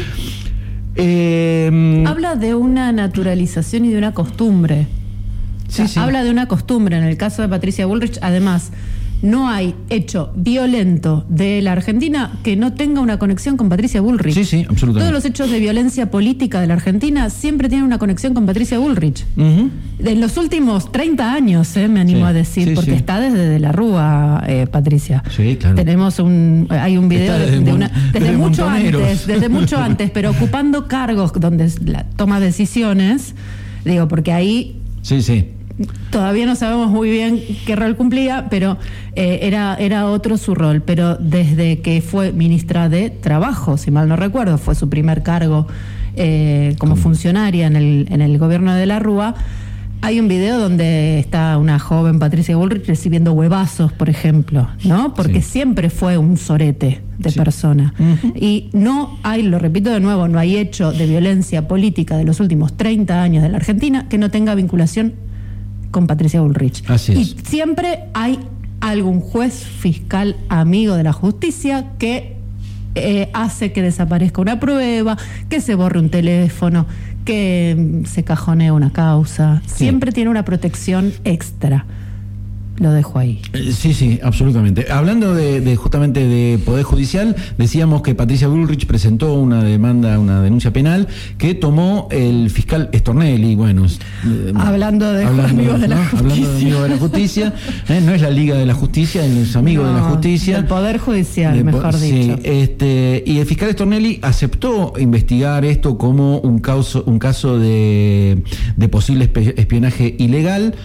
[SPEAKER 1] Eh,
[SPEAKER 2] Habla de una naturalización y de una costumbre.
[SPEAKER 1] Sí,
[SPEAKER 2] o sea,
[SPEAKER 1] sí.
[SPEAKER 2] Habla de una costumbre. En el caso de Patricia Bullrich, además, no hay hecho violento de la Argentina que no tenga una conexión con Patricia Bullrich.
[SPEAKER 1] Sí, sí, absolutamente.
[SPEAKER 2] Todos los hechos de violencia política de la Argentina siempre tienen una conexión con Patricia Bullrich.
[SPEAKER 1] Uh-huh.
[SPEAKER 2] En los últimos treinta años, eh, me animo
[SPEAKER 1] Sí,
[SPEAKER 2] a decir,
[SPEAKER 1] sí,
[SPEAKER 2] porque
[SPEAKER 1] sí.
[SPEAKER 2] está desde de la Rúa, eh, Patricia.
[SPEAKER 1] Sí, claro.
[SPEAKER 2] Tenemos un, hay un video
[SPEAKER 1] Está
[SPEAKER 2] de,
[SPEAKER 1] desde
[SPEAKER 2] de
[SPEAKER 1] Mon-
[SPEAKER 2] una, desde,
[SPEAKER 1] desde
[SPEAKER 2] mucho
[SPEAKER 1] Montoneros.
[SPEAKER 2] antes, desde mucho antes, pero ocupando cargos donde la, toma decisiones, digo, porque ahí
[SPEAKER 1] Sí, sí.
[SPEAKER 2] todavía no sabemos muy bien qué rol cumplía, pero eh, era, era otro su rol. Pero desde que fue ministra de Trabajo, si mal no recuerdo, fue su primer cargo eh, como funcionaria en el, en el gobierno de la Rúa, hay un video donde está una joven Patricia Bullrich recibiendo huevazos, por ejemplo, ¿no? Porque
[SPEAKER 1] Sí.
[SPEAKER 2] siempre fue un sorete de
[SPEAKER 1] Sí.
[SPEAKER 2] persona.
[SPEAKER 1] Uh-huh.
[SPEAKER 2] Y no hay, lo repito de nuevo, no hay hecho de violencia política de los últimos treinta años de la Argentina que no tenga vinculación con Patricia Bullrich.
[SPEAKER 1] Así es.
[SPEAKER 2] Y siempre hay algún juez fiscal amigo de la justicia que eh, hace que desaparezca una prueba, que se borre un teléfono, que mm, se cajonee una causa.
[SPEAKER 1] Sí.
[SPEAKER 2] Siempre tiene una protección extra. Lo dejo ahí.
[SPEAKER 1] Eh, Sí, sí, absolutamente. Hablando de, de justamente de Poder Judicial, decíamos que Patricia Bullrich presentó una demanda, una denuncia penal que tomó el fiscal Stornelli. Bueno, eh,
[SPEAKER 2] Hablando de amigos de la
[SPEAKER 1] ¿no?
[SPEAKER 2] justicia.
[SPEAKER 1] Hablando de amigos de la justicia, eh, no es la Liga de la Justicia, es amigo de la
[SPEAKER 2] No,
[SPEAKER 1] justicia.
[SPEAKER 2] del Poder Judicial,
[SPEAKER 1] De po-
[SPEAKER 2] mejor
[SPEAKER 1] sí,
[SPEAKER 2] dicho.
[SPEAKER 1] este, y el fiscal Stornelli aceptó investigar esto como un caso, un caso de, de posible espe- espionaje ilegal,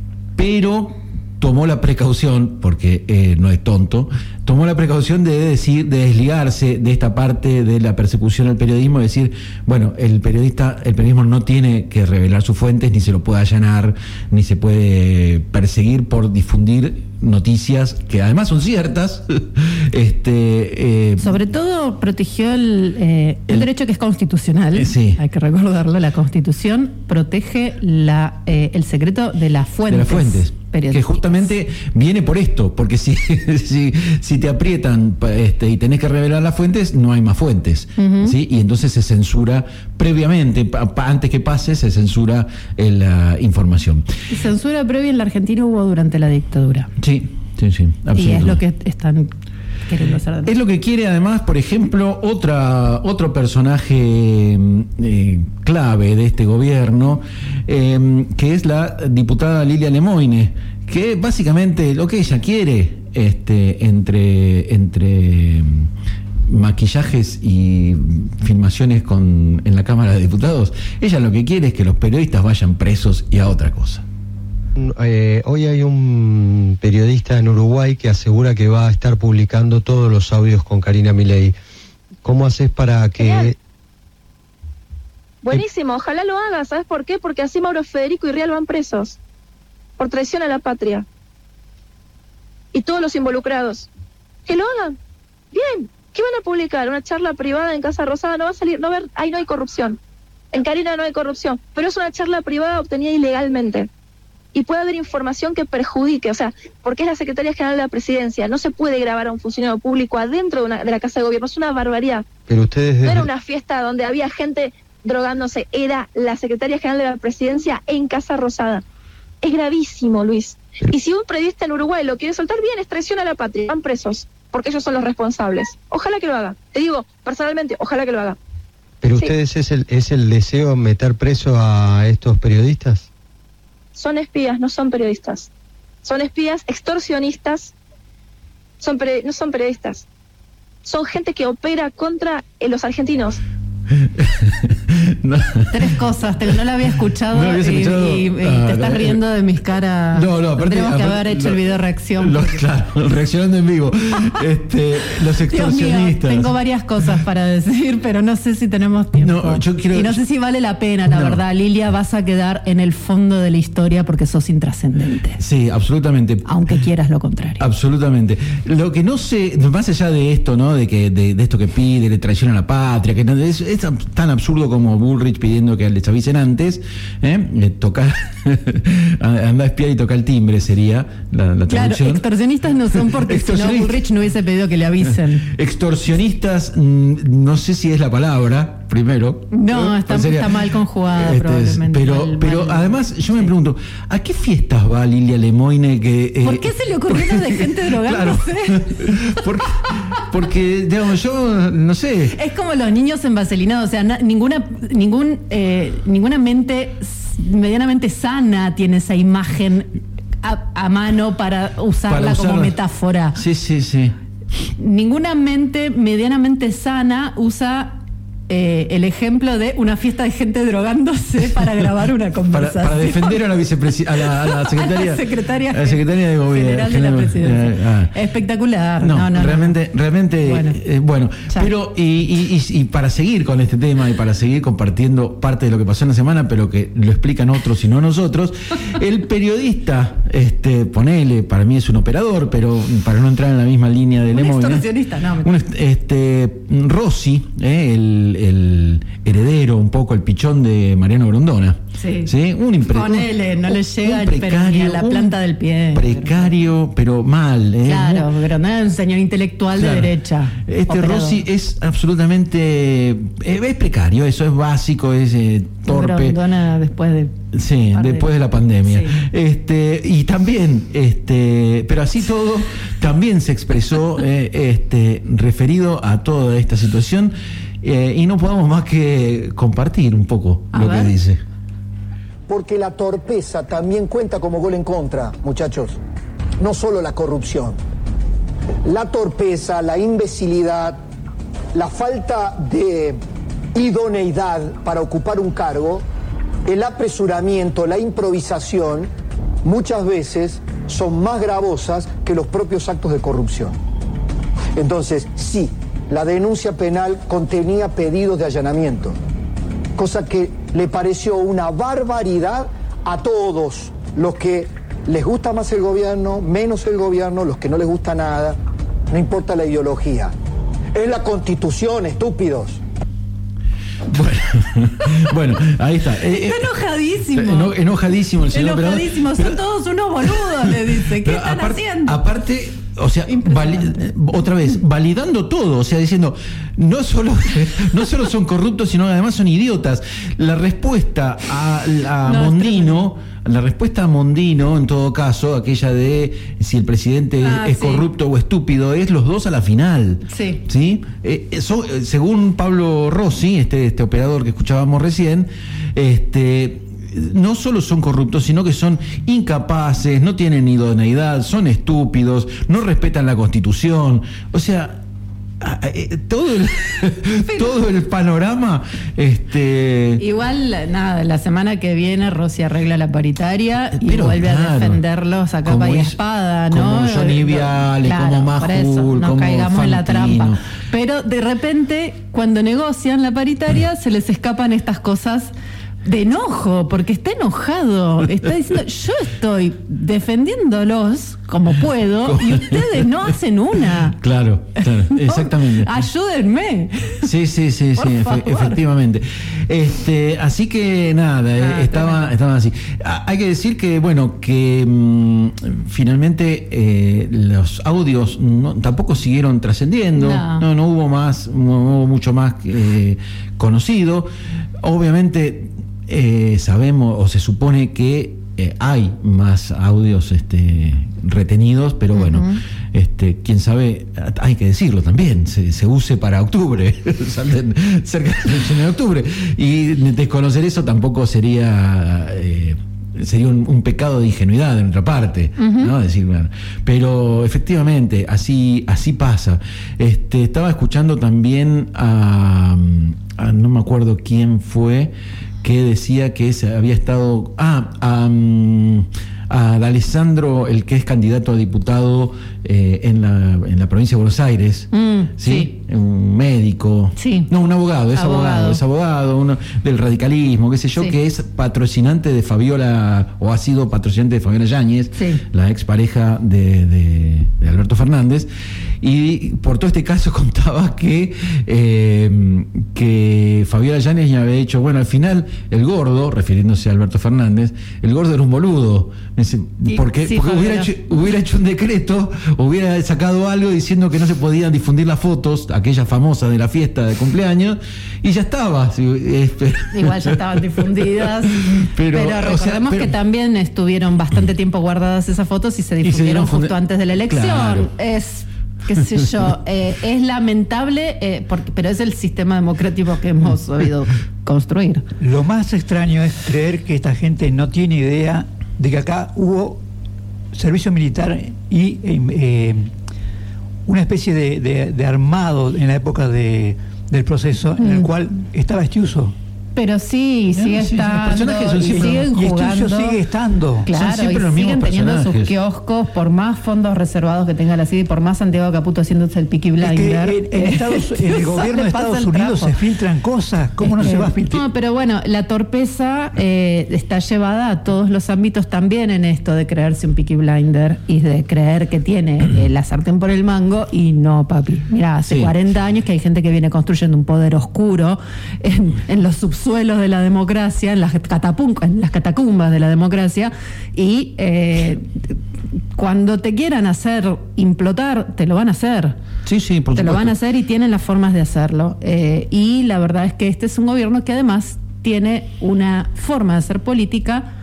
[SPEAKER 1] pero tomó la precaución, porque eh, no es tonto, tomó la precaución de decir, de desligarse de esta parte de la persecución al periodismo, decir, bueno, el periodista, el periodismo no tiene que revelar sus fuentes, ni se lo puede allanar, ni se puede perseguir por difundir noticias que además son ciertas. este eh,
[SPEAKER 2] Sobre todo protegió el, eh, el
[SPEAKER 1] El-
[SPEAKER 2] derecho que es constitucional.
[SPEAKER 1] Eh, sí.
[SPEAKER 2] Hay que recordarlo. La Constitución protege la, eh, el secreto de las fuentes.
[SPEAKER 1] de las fuentes, que
[SPEAKER 2] periodísticas.
[SPEAKER 1] justamente viene por esto, porque si, si, si te aprietan pa- este, y tenés que revelar las fuentes, no hay más fuentes,
[SPEAKER 2] Ujú.
[SPEAKER 1] ¿sí? Y entonces se censura previamente, pa- pa- antes que pase, se censura eh, la información.
[SPEAKER 2] Y censura previa en la Argentina hubo durante la dictadura.
[SPEAKER 1] Sí, sí, sí,
[SPEAKER 2] Y
[SPEAKER 1] absolutamente.
[SPEAKER 2] es lo que están queriendo hacer.
[SPEAKER 1] Es lo que quiere además, por ejemplo, otra, otro personaje eh, clave de este gobierno, eh, que es la diputada Lilia Lemoine, que básicamente lo que ella quiere, este, entre, entre maquillajes y filmaciones con, en la Cámara de Diputados, ella lo que quiere es que los periodistas vayan presos y a otra cosa.
[SPEAKER 7] Eh, hoy hay un periodista en Uruguay que asegura que va a estar publicando todos los audios con Karina Milei. ¿Cómo haces para que...?
[SPEAKER 8] Genial. Buenísimo, ojalá lo haga. ¿Sabes por qué? Porque así Mauro Federico y Rial van presos por traición a la patria. Y todos los involucrados. Que lo hagan. Bien. ¿Qué van a publicar? ¿Una charla privada en Casa Rosada? No va a salir, no ver, ahí no hay corrupción. En Karina no hay corrupción, pero es una charla privada obtenida ilegalmente. Y puede haber información que perjudique, o sea, porque es la Secretaría General de la Presidencia, no se puede grabar a un funcionario público adentro de, una, de la Casa de Gobierno, es una barbaridad.
[SPEAKER 7] Pero ustedes...
[SPEAKER 8] No
[SPEAKER 7] desde-
[SPEAKER 8] era una fiesta donde había gente drogándose, era la Secretaría General de la Presidencia en Casa Rosada. Es gravísimo, Luis.
[SPEAKER 7] Pero-
[SPEAKER 8] Y si un periodista en Uruguay lo quiere soltar, bien, es traición a la patria, van presos, porque ellos son los responsables. Ojalá que lo haga. Te digo, personalmente, ojalá que lo haga.
[SPEAKER 7] Pero
[SPEAKER 8] Sí.
[SPEAKER 7] ustedes, ¿es el, es el deseo meter preso a estos periodistas?
[SPEAKER 8] Son espías, no son periodistas. Son espías extorsionistas, son peri- no son periodistas. Son gente que opera contra eh, los argentinos.
[SPEAKER 2] no. Tres cosas, te, no la había escuchado,
[SPEAKER 1] ¿No
[SPEAKER 2] y,
[SPEAKER 1] escuchado?
[SPEAKER 2] y, y
[SPEAKER 1] ah,
[SPEAKER 2] te estás
[SPEAKER 1] no,
[SPEAKER 2] riendo de mis caras.
[SPEAKER 1] No, no, aparte,
[SPEAKER 2] Tendremos que
[SPEAKER 1] aparte,
[SPEAKER 2] haber hecho
[SPEAKER 1] lo,
[SPEAKER 2] el video reacción.
[SPEAKER 1] Lo, claro, reaccionando en vivo. Este, los extorsionistas.
[SPEAKER 2] Dios mío, tengo varias cosas para decir, pero no sé si tenemos tiempo.
[SPEAKER 1] No, yo quiero,
[SPEAKER 2] y no sé si vale la pena, la
[SPEAKER 1] no.
[SPEAKER 2] verdad. Lilia, vas a quedar en el fondo de la historia porque sos intrascendente.
[SPEAKER 1] Sí, absolutamente.
[SPEAKER 2] Aunque quieras lo contrario.
[SPEAKER 1] Absolutamente. Lo que no sé, más allá de esto, ¿no? De que de, de esto que pide, de traición a la patria, que no, es, es tan absurdo como Bullrich pidiendo que les avisen antes, ¿eh? Tocar, anda a espiar y tocar el timbre sería la, la traducción.
[SPEAKER 2] Claro, extorsionistas no son porque si no Bullrich no hubiese pedido que le avisen.
[SPEAKER 1] Extorsionistas, no sé si es la palabra, primero.
[SPEAKER 2] No, está,
[SPEAKER 1] sería,
[SPEAKER 2] está mal conjugada,
[SPEAKER 1] este
[SPEAKER 2] probablemente.
[SPEAKER 1] Pero,
[SPEAKER 2] mal,
[SPEAKER 1] pero
[SPEAKER 2] mal,
[SPEAKER 1] además, yo
[SPEAKER 2] sí.
[SPEAKER 1] me pregunto, ¿a qué fiestas va Lilia Lemoine? Que, eh,
[SPEAKER 2] ¿Por qué se le ocurrió una de gente drogándose?
[SPEAKER 1] Claro, porque, porque, digamos, yo no sé.
[SPEAKER 2] Es como los niños envaselinados, o sea, na, ninguna, ningún, eh, ninguna mente medianamente sana tiene esa imagen a, a mano para usarla, para usarla como metáfora.
[SPEAKER 1] Sí, sí, sí.
[SPEAKER 2] Ninguna mente medianamente sana usa eh, el ejemplo de una fiesta de gente drogándose para grabar una conversación.
[SPEAKER 1] Para, para defender a la vicepresidenta, a la, a la secretaria,
[SPEAKER 2] a la secretaria,
[SPEAKER 1] a la secretaria de gobierno
[SPEAKER 2] general de la presidencia. Eh, ah. Espectacular.
[SPEAKER 1] No,
[SPEAKER 2] no, no
[SPEAKER 1] realmente,
[SPEAKER 2] no.
[SPEAKER 1] realmente,
[SPEAKER 2] bueno,
[SPEAKER 1] eh, bueno pero y, y, y, y para seguir con este tema y para seguir compartiendo parte de lo que pasó en la semana, pero que lo explican otros y no nosotros, el periodista, este, ponele, para mí es un operador, pero para no entrar en la misma línea de Lemoine.
[SPEAKER 2] Un extorsionista, no.
[SPEAKER 1] Un, este, Rossi, eh, el el heredero, un poco el pichón de Mariano Grondona.
[SPEAKER 2] Sí.
[SPEAKER 1] ¿Sí? Un impre-
[SPEAKER 2] Ponele, no le llega
[SPEAKER 1] precario,
[SPEAKER 2] ni a la planta del pie.
[SPEAKER 1] Precario, pero mal. ¿eh?
[SPEAKER 2] Claro, Grondona es un señor intelectual claro. de derecha.
[SPEAKER 1] Este
[SPEAKER 2] operador.
[SPEAKER 1] Rossi es absolutamente. Es precario, eso es básico, es eh, torpe.
[SPEAKER 2] Grondona después de.
[SPEAKER 1] Sí, después de la pandemia. Sí. Este, y también, este, pero así todo, también se expresó eh, este, referido a toda esta situación. Eh, y no podemos más que compartir un poco a lo ver. que dice.
[SPEAKER 9] Porque la torpeza también cuenta como gol en contra, muchachos. No solo la corrupción. La torpeza, la imbecilidad, la falta de idoneidad para ocupar un cargo, el apresuramiento, la improvisación, muchas veces son más gravosas que los propios actos de corrupción. Entonces, sí, la denuncia penal contenía pedidos de allanamiento, cosa que le pareció una barbaridad a todos los que les gusta más el gobierno, menos el gobierno, los que no les gusta nada, no importa la ideología. Es la Constitución, estúpidos.
[SPEAKER 1] Bueno, bueno, ahí está.
[SPEAKER 2] Eh, está enojadísimo.
[SPEAKER 1] Eno, enojadísimo el señor.
[SPEAKER 2] Enojadísimo, pero, son pero, todos unos boludos, le dice. ¿Qué están
[SPEAKER 1] aparte,
[SPEAKER 2] haciendo?
[SPEAKER 1] Aparte, o sea, vali, otra vez, validando todo, o sea, diciendo, no solo, no solo son corruptos, sino además son idiotas. La respuesta a, a no, Mondino, la respuesta a Mondino, en todo caso, aquella de si el presidente ah, es sí. corrupto o estúpido, es los dos a la final.
[SPEAKER 2] Sí.
[SPEAKER 1] ¿Sí? Eh, eso, según Pablo Rossi, este, este operador que escuchábamos recién, este... no solo son corruptos, sino que son incapaces, no tienen idoneidad, son estúpidos, no respetan la Constitución. O sea, todo el, todo el panorama. Este...
[SPEAKER 2] Igual, nada, la semana que viene Rossi arregla la paritaria y
[SPEAKER 1] Pero
[SPEAKER 2] vuelve
[SPEAKER 1] claro,
[SPEAKER 2] a defenderlos a capa y espada, ¿no?
[SPEAKER 1] Como Johnny Viale,
[SPEAKER 2] claro,
[SPEAKER 1] como Majul,
[SPEAKER 2] no
[SPEAKER 1] como
[SPEAKER 2] caigamos
[SPEAKER 1] Fantino.
[SPEAKER 2] en la trampa. Pero de repente, cuando negocian la paritaria, se les escapan estas cosas de enojo, porque está enojado, está diciendo, yo estoy defendiéndolos como puedo y ustedes no hacen una.
[SPEAKER 1] Claro, claro, exactamente.
[SPEAKER 2] No, ayúdenme.
[SPEAKER 1] Sí, sí, sí, sí, efe, efectivamente. Este, así que nada, ah, estaba, estaban así. Ah, hay que decir que, bueno, que mmm, finalmente eh, los audios no, tampoco siguieron trascendiendo, no. no, no hubo más, no hubo mucho más eh, conocido. Obviamente Eh, sabemos o se supone que eh, hay más audios este, retenidos, pero bueno, uh-huh. este, quién sabe, hay que decirlo también, se, se use para octubre, salen cerca del treinta de octubre, y desconocer eso tampoco sería eh, sería un, un pecado de ingenuidad de nuestra parte, uh-huh. ¿no? Decir, bueno, pero efectivamente así así pasa. Este, estaba escuchando también a, a no me acuerdo quién fue que decía que se había estado ah a, a D'Alessandro, el que es candidato a diputado eh, en la en la provincia de Buenos Aires, mm, ¿sí? sí, un médico,
[SPEAKER 2] sí.
[SPEAKER 1] no, un abogado, es abogado,
[SPEAKER 2] abogado
[SPEAKER 1] es abogado, uno del radicalismo, qué sé yo, sí. que es patrocinante de Fabiola, o ha sido patrocinante de Fabiola Yáñez, sí. la expareja de, de, de Alberto Fernández, y por todo este caso contaba que eh, que Fabiola Yáñez había dicho, bueno, al final el gordo, refiriéndose a Alberto Fernández, el gordo era un boludo. Porque, sí, porque hubiera, hecho, hubiera hecho un decreto, hubiera sacado algo diciendo que no se podían difundir las fotos, aquella famosa de la fiesta de cumpleaños, y ya estaba.
[SPEAKER 2] Igual ya estaban difundidas, pero, pero recordemos o sea, pero, que también estuvieron bastante tiempo guardadas esas fotos y se difundieron y se justo antes de la elección. Claro. Es... qué sé yo, eh, es lamentable, eh, porque, pero es el sistema democrático que hemos sabido construir.
[SPEAKER 10] Lo más extraño es creer que esta gente no tiene idea de que acá hubo servicio militar y eh, una especie de, de, de armado en la época de, del proceso, mm. en el cual estaba Estiuso.
[SPEAKER 2] Pero sí,
[SPEAKER 10] no,
[SPEAKER 2] sigue
[SPEAKER 10] sí,
[SPEAKER 2] estando,
[SPEAKER 10] y
[SPEAKER 2] siguen
[SPEAKER 10] y
[SPEAKER 2] jugando.
[SPEAKER 10] sigue estando.
[SPEAKER 2] Claro, y
[SPEAKER 1] los
[SPEAKER 2] siguen teniendo
[SPEAKER 1] personajes.
[SPEAKER 2] sus kioscos, por más fondos reservados que tenga la C I D, por más Santiago Caputo haciéndose el Peaky Blinder.
[SPEAKER 10] Es que en, en, Estados, en el gobierno de Estados Unidos se filtran cosas, ¿cómo es no que, se va a filtrar?
[SPEAKER 2] No, pero bueno, la torpeza eh, está llevada a todos los ámbitos también en esto de creerse un Peaky Blinder y de creer que tiene eh, la sartén por el mango, y no, papi. Mira, hace sí. cuarenta años que hay gente que viene construyendo un poder oscuro en, en los subsuelos de la democracia. democracia, en las, en las catacumbas de la democracia, y eh, cuando te quieran hacer implotar, te lo van a hacer.
[SPEAKER 1] Sí, sí, por
[SPEAKER 2] Te supuesto. Lo van a hacer y tienen las formas de hacerlo. Eh, y la verdad es que este es un gobierno que además tiene una forma de hacer política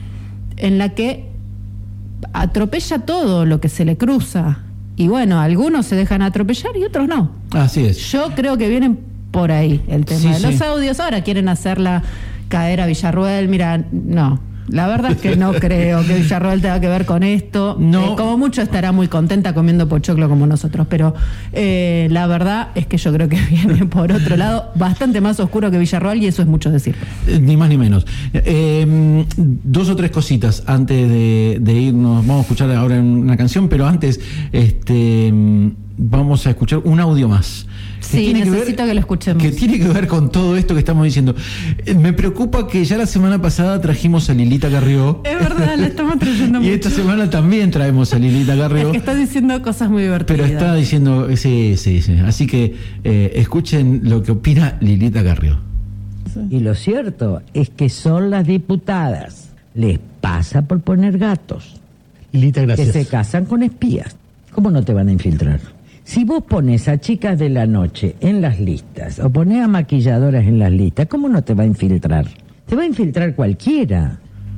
[SPEAKER 2] en la que atropella todo lo que se le cruza. Y bueno, algunos se dejan atropellar y otros no.
[SPEAKER 1] Así es.
[SPEAKER 2] Yo creo que vienen por ahí el tema
[SPEAKER 1] sí,
[SPEAKER 2] de los
[SPEAKER 1] sí.
[SPEAKER 2] audios. Ahora quieren hacerla caer a Villarruel. Mira, no, la verdad es que no creo que Villarruel tenga que ver con esto. No. Eh, como mucho estará muy contenta comiendo pochoclo como nosotros, pero eh, la verdad es que yo creo que viene por otro lado bastante más oscuro que Villarruel, y eso es mucho decir.
[SPEAKER 1] Eh, ni más ni menos. Eh, dos o tres cositas antes de, de irnos. Vamos a escuchar ahora una canción, pero antes este, vamos a escuchar un audio más.
[SPEAKER 2] Sí, necesito que, ver, que lo escuchemos.
[SPEAKER 1] Que tiene que ver con todo esto que estamos diciendo. Eh, me preocupa que ya la semana pasada trajimos a Lilita Carrió.
[SPEAKER 2] Es verdad, le estamos trayendo
[SPEAKER 1] y
[SPEAKER 2] mucho.
[SPEAKER 1] Esta semana también traemos a Lilita Carrió.
[SPEAKER 2] Es que está diciendo cosas muy divertidas.
[SPEAKER 1] Pero está diciendo, sí, sí, sí. Así que eh, escuchen lo que opina Lilita Carrió.
[SPEAKER 11] Y lo cierto es que son las diputadas. Les pasa por poner gatos.
[SPEAKER 12] Lilita, gracias.
[SPEAKER 11] Que se casan con espías. ¿Cómo no te van a infiltrar? Si vos pones a chicas de la noche en las listas o pones a maquilladoras en las listas, ¿cómo no te va a infiltrar? Te va a infiltrar cualquiera.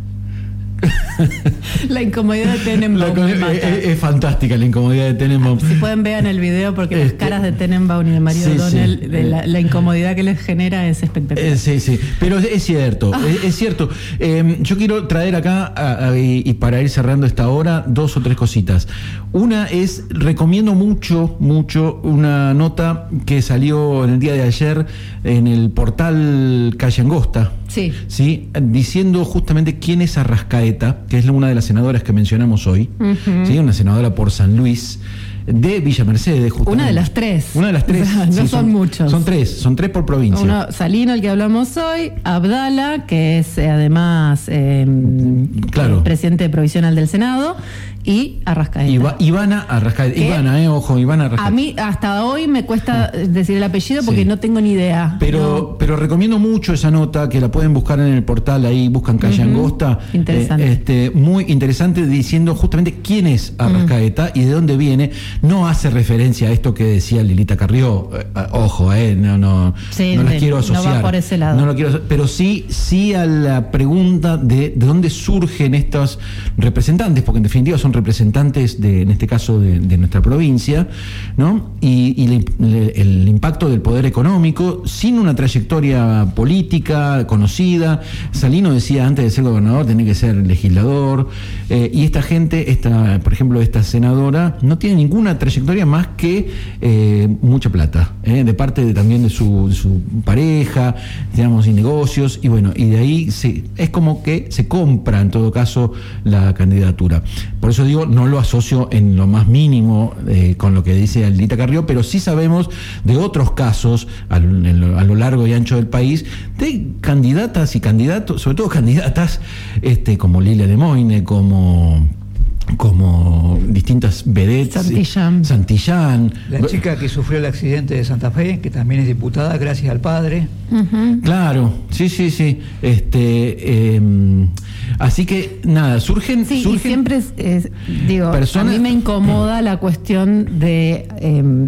[SPEAKER 2] La incomodidad de Tenenbaum me mata.
[SPEAKER 1] Es, es fantástica la incomodidad de Tenenbaum.
[SPEAKER 2] Si pueden vean el video, porque este, las caras de Tenenbaum y de Mario
[SPEAKER 1] sí,
[SPEAKER 2] O'Donnell,
[SPEAKER 1] sí.
[SPEAKER 2] de la, la incomodidad que les genera es espectacular.
[SPEAKER 1] Eh, sí, sí, pero es, es cierto, ah. es, es cierto. Eh, yo quiero traer acá, a, a, y, y para ir cerrando esta hora, dos o tres cositas. Una es, recomiendo mucho, mucho una nota que salió en el día de ayer en el portal Calle Angosta.
[SPEAKER 2] Sí.
[SPEAKER 1] Sí, diciendo justamente quién es Arrascaeta, que es una de las senadoras que mencionamos hoy, uh-huh. ¿sí? Una senadora por San Luis, de Villa Mercedes, justamente.
[SPEAKER 2] Una de las tres.
[SPEAKER 1] Una de las tres.
[SPEAKER 2] O sea, no
[SPEAKER 1] sí,
[SPEAKER 2] son, son muchos.
[SPEAKER 1] Son tres, son tres por provincia.
[SPEAKER 2] Uno, Salino, el que hablamos hoy, Abdala, que es eh, además eh,
[SPEAKER 1] claro.
[SPEAKER 2] presidente provisional del Senado, y Arrascaeta.
[SPEAKER 1] Iba, Ivana Arrascaeta.
[SPEAKER 2] ¿Qué?
[SPEAKER 1] Ivana, eh, ojo, Ivana Arrascaeta.
[SPEAKER 2] A mí hasta hoy me cuesta decir el apellido porque sí. no tengo ni idea.
[SPEAKER 1] Pero,
[SPEAKER 2] no.
[SPEAKER 1] pero recomiendo mucho esa nota, que la pueden buscar en el portal, ahí buscan Calle uh-huh. Angosta.
[SPEAKER 2] Interesante.
[SPEAKER 1] Eh, este, muy interesante, diciendo justamente quién es Arrascaeta uh-huh. y de dónde viene. No hace referencia a esto que decía Lilita Carrió. Eh, ojo, eh, no, no,
[SPEAKER 2] sí,
[SPEAKER 1] no las
[SPEAKER 2] de,
[SPEAKER 1] quiero asociar.
[SPEAKER 2] No va por ese lado.
[SPEAKER 1] No lo quiero, pero sí, sí a la pregunta de, de dónde surgen estos representantes, porque en definitiva son representantes de, en este caso, de, de nuestra provincia, ¿no? Y, y le, le, el impacto del poder económico, sin una trayectoria política conocida. Salino decía, antes de ser gobernador tenía que ser legislador, eh, y esta gente, esta, por ejemplo, esta senadora, no tiene ninguna trayectoria más que eh, mucha plata, eh, de parte de, también de su, de su pareja, digamos, y negocios, y bueno, y de ahí se, es como que se compra en todo caso la candidatura. Por eso digo, no lo asocio en lo más mínimo eh, con lo que dice Aldita Carrió, pero sí sabemos de otros casos a lo, a lo largo y ancho del país de candidatas y candidatos, sobre todo candidatas este, como Lilia Lemoine, como como distintas vedettes.
[SPEAKER 2] Santillán.
[SPEAKER 1] Santillán.
[SPEAKER 10] La chica que sufrió el accidente de Santa Fe, que también es diputada gracias al padre.
[SPEAKER 2] Uh-huh.
[SPEAKER 1] Claro, sí, sí, sí. Este, eh, así que nada, surgen.
[SPEAKER 2] Sí,
[SPEAKER 1] surgen
[SPEAKER 2] y siempre es, es, digo,
[SPEAKER 1] personas...
[SPEAKER 2] a mí me incomoda la cuestión de. Eh,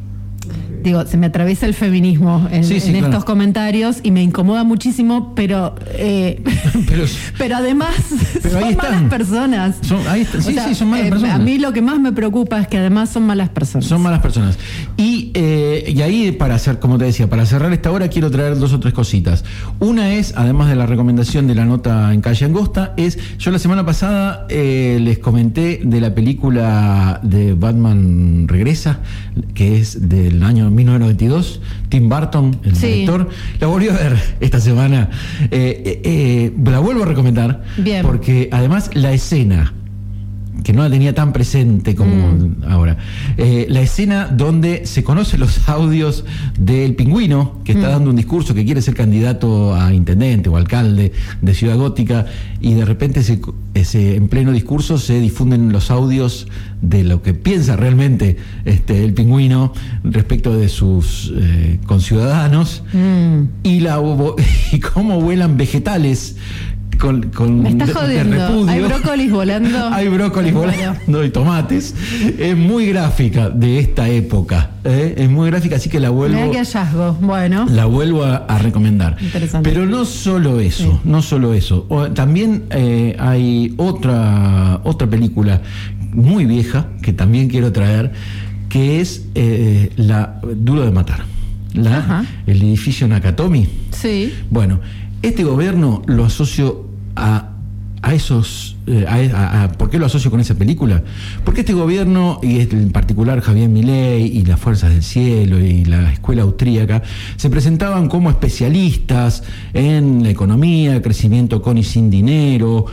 [SPEAKER 2] Digo, se me atraviesa el feminismo en,
[SPEAKER 1] sí, sí,
[SPEAKER 2] en
[SPEAKER 1] claro.
[SPEAKER 2] estos comentarios y me incomoda muchísimo, pero eh,
[SPEAKER 1] pero,
[SPEAKER 2] pero además
[SPEAKER 1] pero
[SPEAKER 2] son
[SPEAKER 1] ahí están.
[SPEAKER 2] malas personas.
[SPEAKER 1] Son, ahí está, sí,
[SPEAKER 2] o sea,
[SPEAKER 1] sí, son malas
[SPEAKER 2] eh,
[SPEAKER 1] personas.
[SPEAKER 2] A mí lo que más me preocupa es que además son malas personas.
[SPEAKER 1] Son malas personas. Y, eh, y ahí, para hacer, como te decía, para cerrar esta hora, quiero traer dos o tres cositas. Una es, además de la recomendación de la nota en Calle Angosta, es, yo la semana pasada eh, les comenté de la película de Batman Regresa, que es del año mil novecientos noventa y dos, Tim Burton, el
[SPEAKER 2] sí.
[SPEAKER 1] director. La volví a ver esta semana. Eh, eh, eh, la vuelvo a recomendar.
[SPEAKER 2] Bien.
[SPEAKER 1] Porque además la escena, que no la tenía tan presente como mm. ahora, eh, la escena donde se conocen los audios del Pingüino, que está mm. dando un discurso, que quiere ser candidato a intendente o alcalde de Ciudad Gótica, y de repente se, ese, en pleno discurso se difunden los audios de lo que piensa realmente este, el Pingüino respecto de sus eh, conciudadanos, mm. y, la, y cómo vuelan vegetales. Con, con
[SPEAKER 2] Me estás
[SPEAKER 1] de,
[SPEAKER 2] jodiendo.
[SPEAKER 1] de repudio.
[SPEAKER 2] Hay brócolis volando.
[SPEAKER 1] Hay brócolis volando y tomates. Es muy gráfica de esta época. ¿eh? Es muy gráfica, así que la vuelvo.
[SPEAKER 2] Mira qué hallazgo. Bueno.
[SPEAKER 1] La vuelvo a, a recomendar.
[SPEAKER 2] Interesante.
[SPEAKER 1] Pero no solo eso, sí. no solo eso. O, también eh, hay otra otra película muy vieja que también quiero traer, que es eh, la Duro de Matar. La, el edificio Nakatomi.
[SPEAKER 2] Sí.
[SPEAKER 1] Bueno, este gobierno lo asocio a, a esos... Eh, a, a, a, ¿Por qué lo asocio con esa película? Porque este gobierno, y en particular Javier Milei y las Fuerzas del Cielo y la escuela austríaca, se presentaban como especialistas en la economía, el crecimiento con y sin dinero,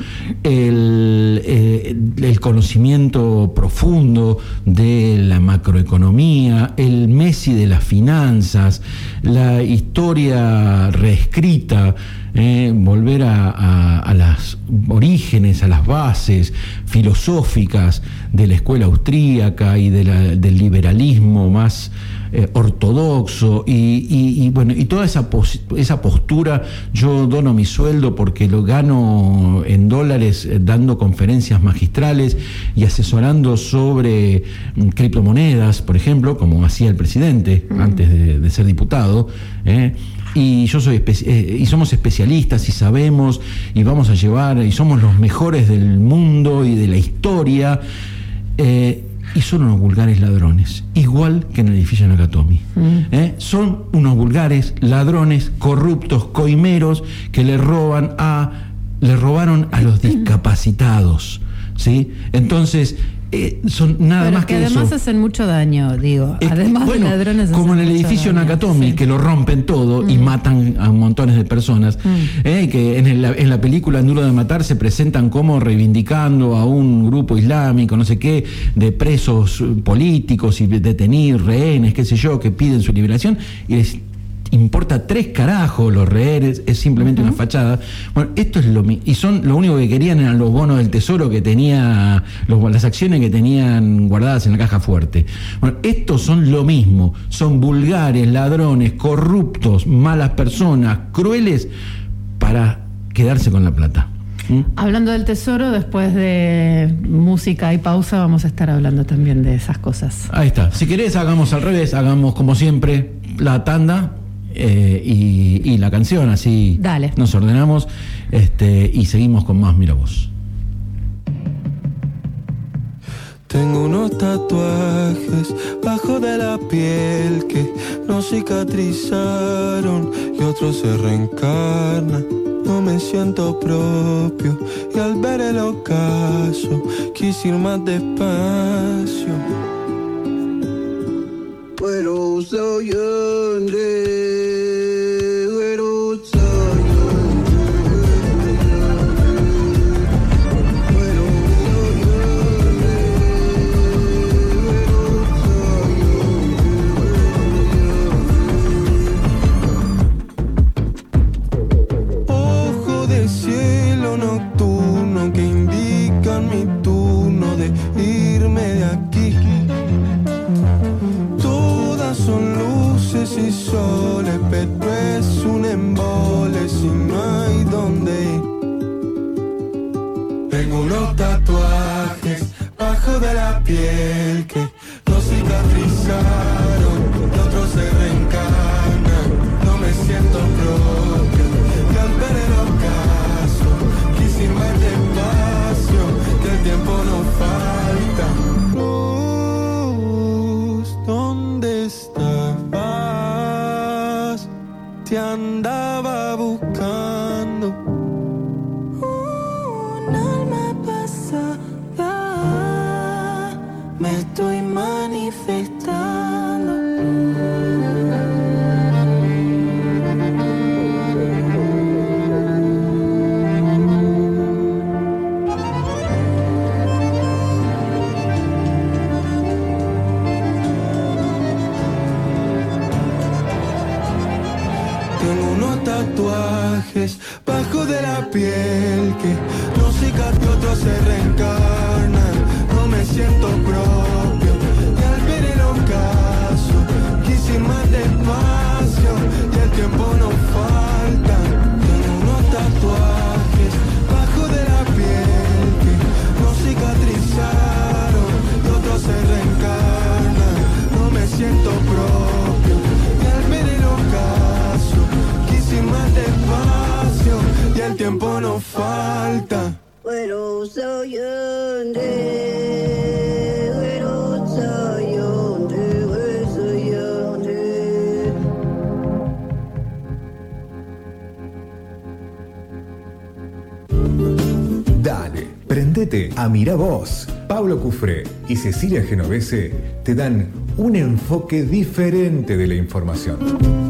[SPEAKER 1] el, eh, el conocimiento profundo de la macroeconomía, el Messi de las finanzas, la historia reescrita, eh, volver a, a, a los orígenes, a las bases filosóficas de la escuela austríaca y de la, del liberalismo más eh, ortodoxo y, y, y bueno, y toda esa, pos, esa postura. Yo dono mi sueldo porque lo gano en dólares eh, dando conferencias magistrales y asesorando sobre mm, criptomonedas, por ejemplo, como hacía el presidente mm. antes de, de ser diputado, eh, y yo soy espe- eh, y somos especialistas y sabemos y vamos a llevar y somos los mejores del mundo y de la historia, eh, y son unos vulgares ladrones, igual que en el edificio Nakatomi. Mm. ¿eh? Son unos vulgares ladrones, corruptos, coimeros, que le roban a le robaron a los discapacitados, ¿sí? Entonces Eh, son nada
[SPEAKER 2] Pero
[SPEAKER 1] más
[SPEAKER 2] que
[SPEAKER 1] que
[SPEAKER 2] además
[SPEAKER 1] eso.
[SPEAKER 2] hacen mucho daño, digo.
[SPEAKER 1] Es,
[SPEAKER 2] además
[SPEAKER 1] bueno,
[SPEAKER 2] de ladrones.
[SPEAKER 1] como en el
[SPEAKER 2] mucho
[SPEAKER 1] edificio
[SPEAKER 2] daño.
[SPEAKER 1] Nakatomi,
[SPEAKER 2] Sí.
[SPEAKER 1] que lo rompen todo mm. y matan a montones de personas. Mm. Eh, que en, el, en la película Duro de Matar se presentan como reivindicando a un grupo islámico, no sé qué, de presos políticos y detenidos, rehenes, qué sé yo, que piden su liberación, y les importa tres carajos los rehenes, es simplemente uh-huh. una fachada. Bueno, esto es lo mismo, y son lo único que querían eran los bonos del tesoro que tenía, los, las acciones que tenían guardadas en la caja fuerte. Bueno, estos son lo mismo, son vulgares, ladrones, corruptos, malas personas, crueles, para quedarse con la plata. ¿Mm?
[SPEAKER 2] Hablando del tesoro, después de música y pausa vamos a estar hablando también de esas cosas.
[SPEAKER 1] Ahí está. Si querés, hagamos al revés, hagamos como siempre la tanda. Eh, y, y la canción, así
[SPEAKER 2] Dale.
[SPEAKER 1] Nos ordenamos este, y seguimos con más Mira Vos.
[SPEAKER 12] Tengo unos tatuajes bajo de la piel que no cicatrizaron y otros se reencarnan. No me siento propio y al ver el ocaso quise ir más despacio. Pero soy Andrés. Y soles, pero es un embole si no hay donde ir. Tengo unos tatuajes bajo de la piel que no cicatrizaron, y otros se reencarnan. No me siento propio y al ver el ocaso quise ir más despacio, que el tiempo no falta. Luz, ¿dónde estás? Te andaba buscando. Un alma pasada, me estoy manifestando. Tatuajes bajo de la piel que no cicatrizaron, otros se reencarnan. No me siento propio y al ver el ocaso quise ir más despacio y el tiempo no falta. Tengo unos tatuajes bajo de la piel que no cicatrizaron y otros se reencarnan. No me siento propio y al ver el ocaso quise más despacio y el tiempo no falta. Pero soy Andrés, pero soy Andrés, soy Andrés.
[SPEAKER 13] Dale, prendete a Mirá Vos. Pablo Cufré y Cecilia Genovese te dan un enfoque diferente de la información.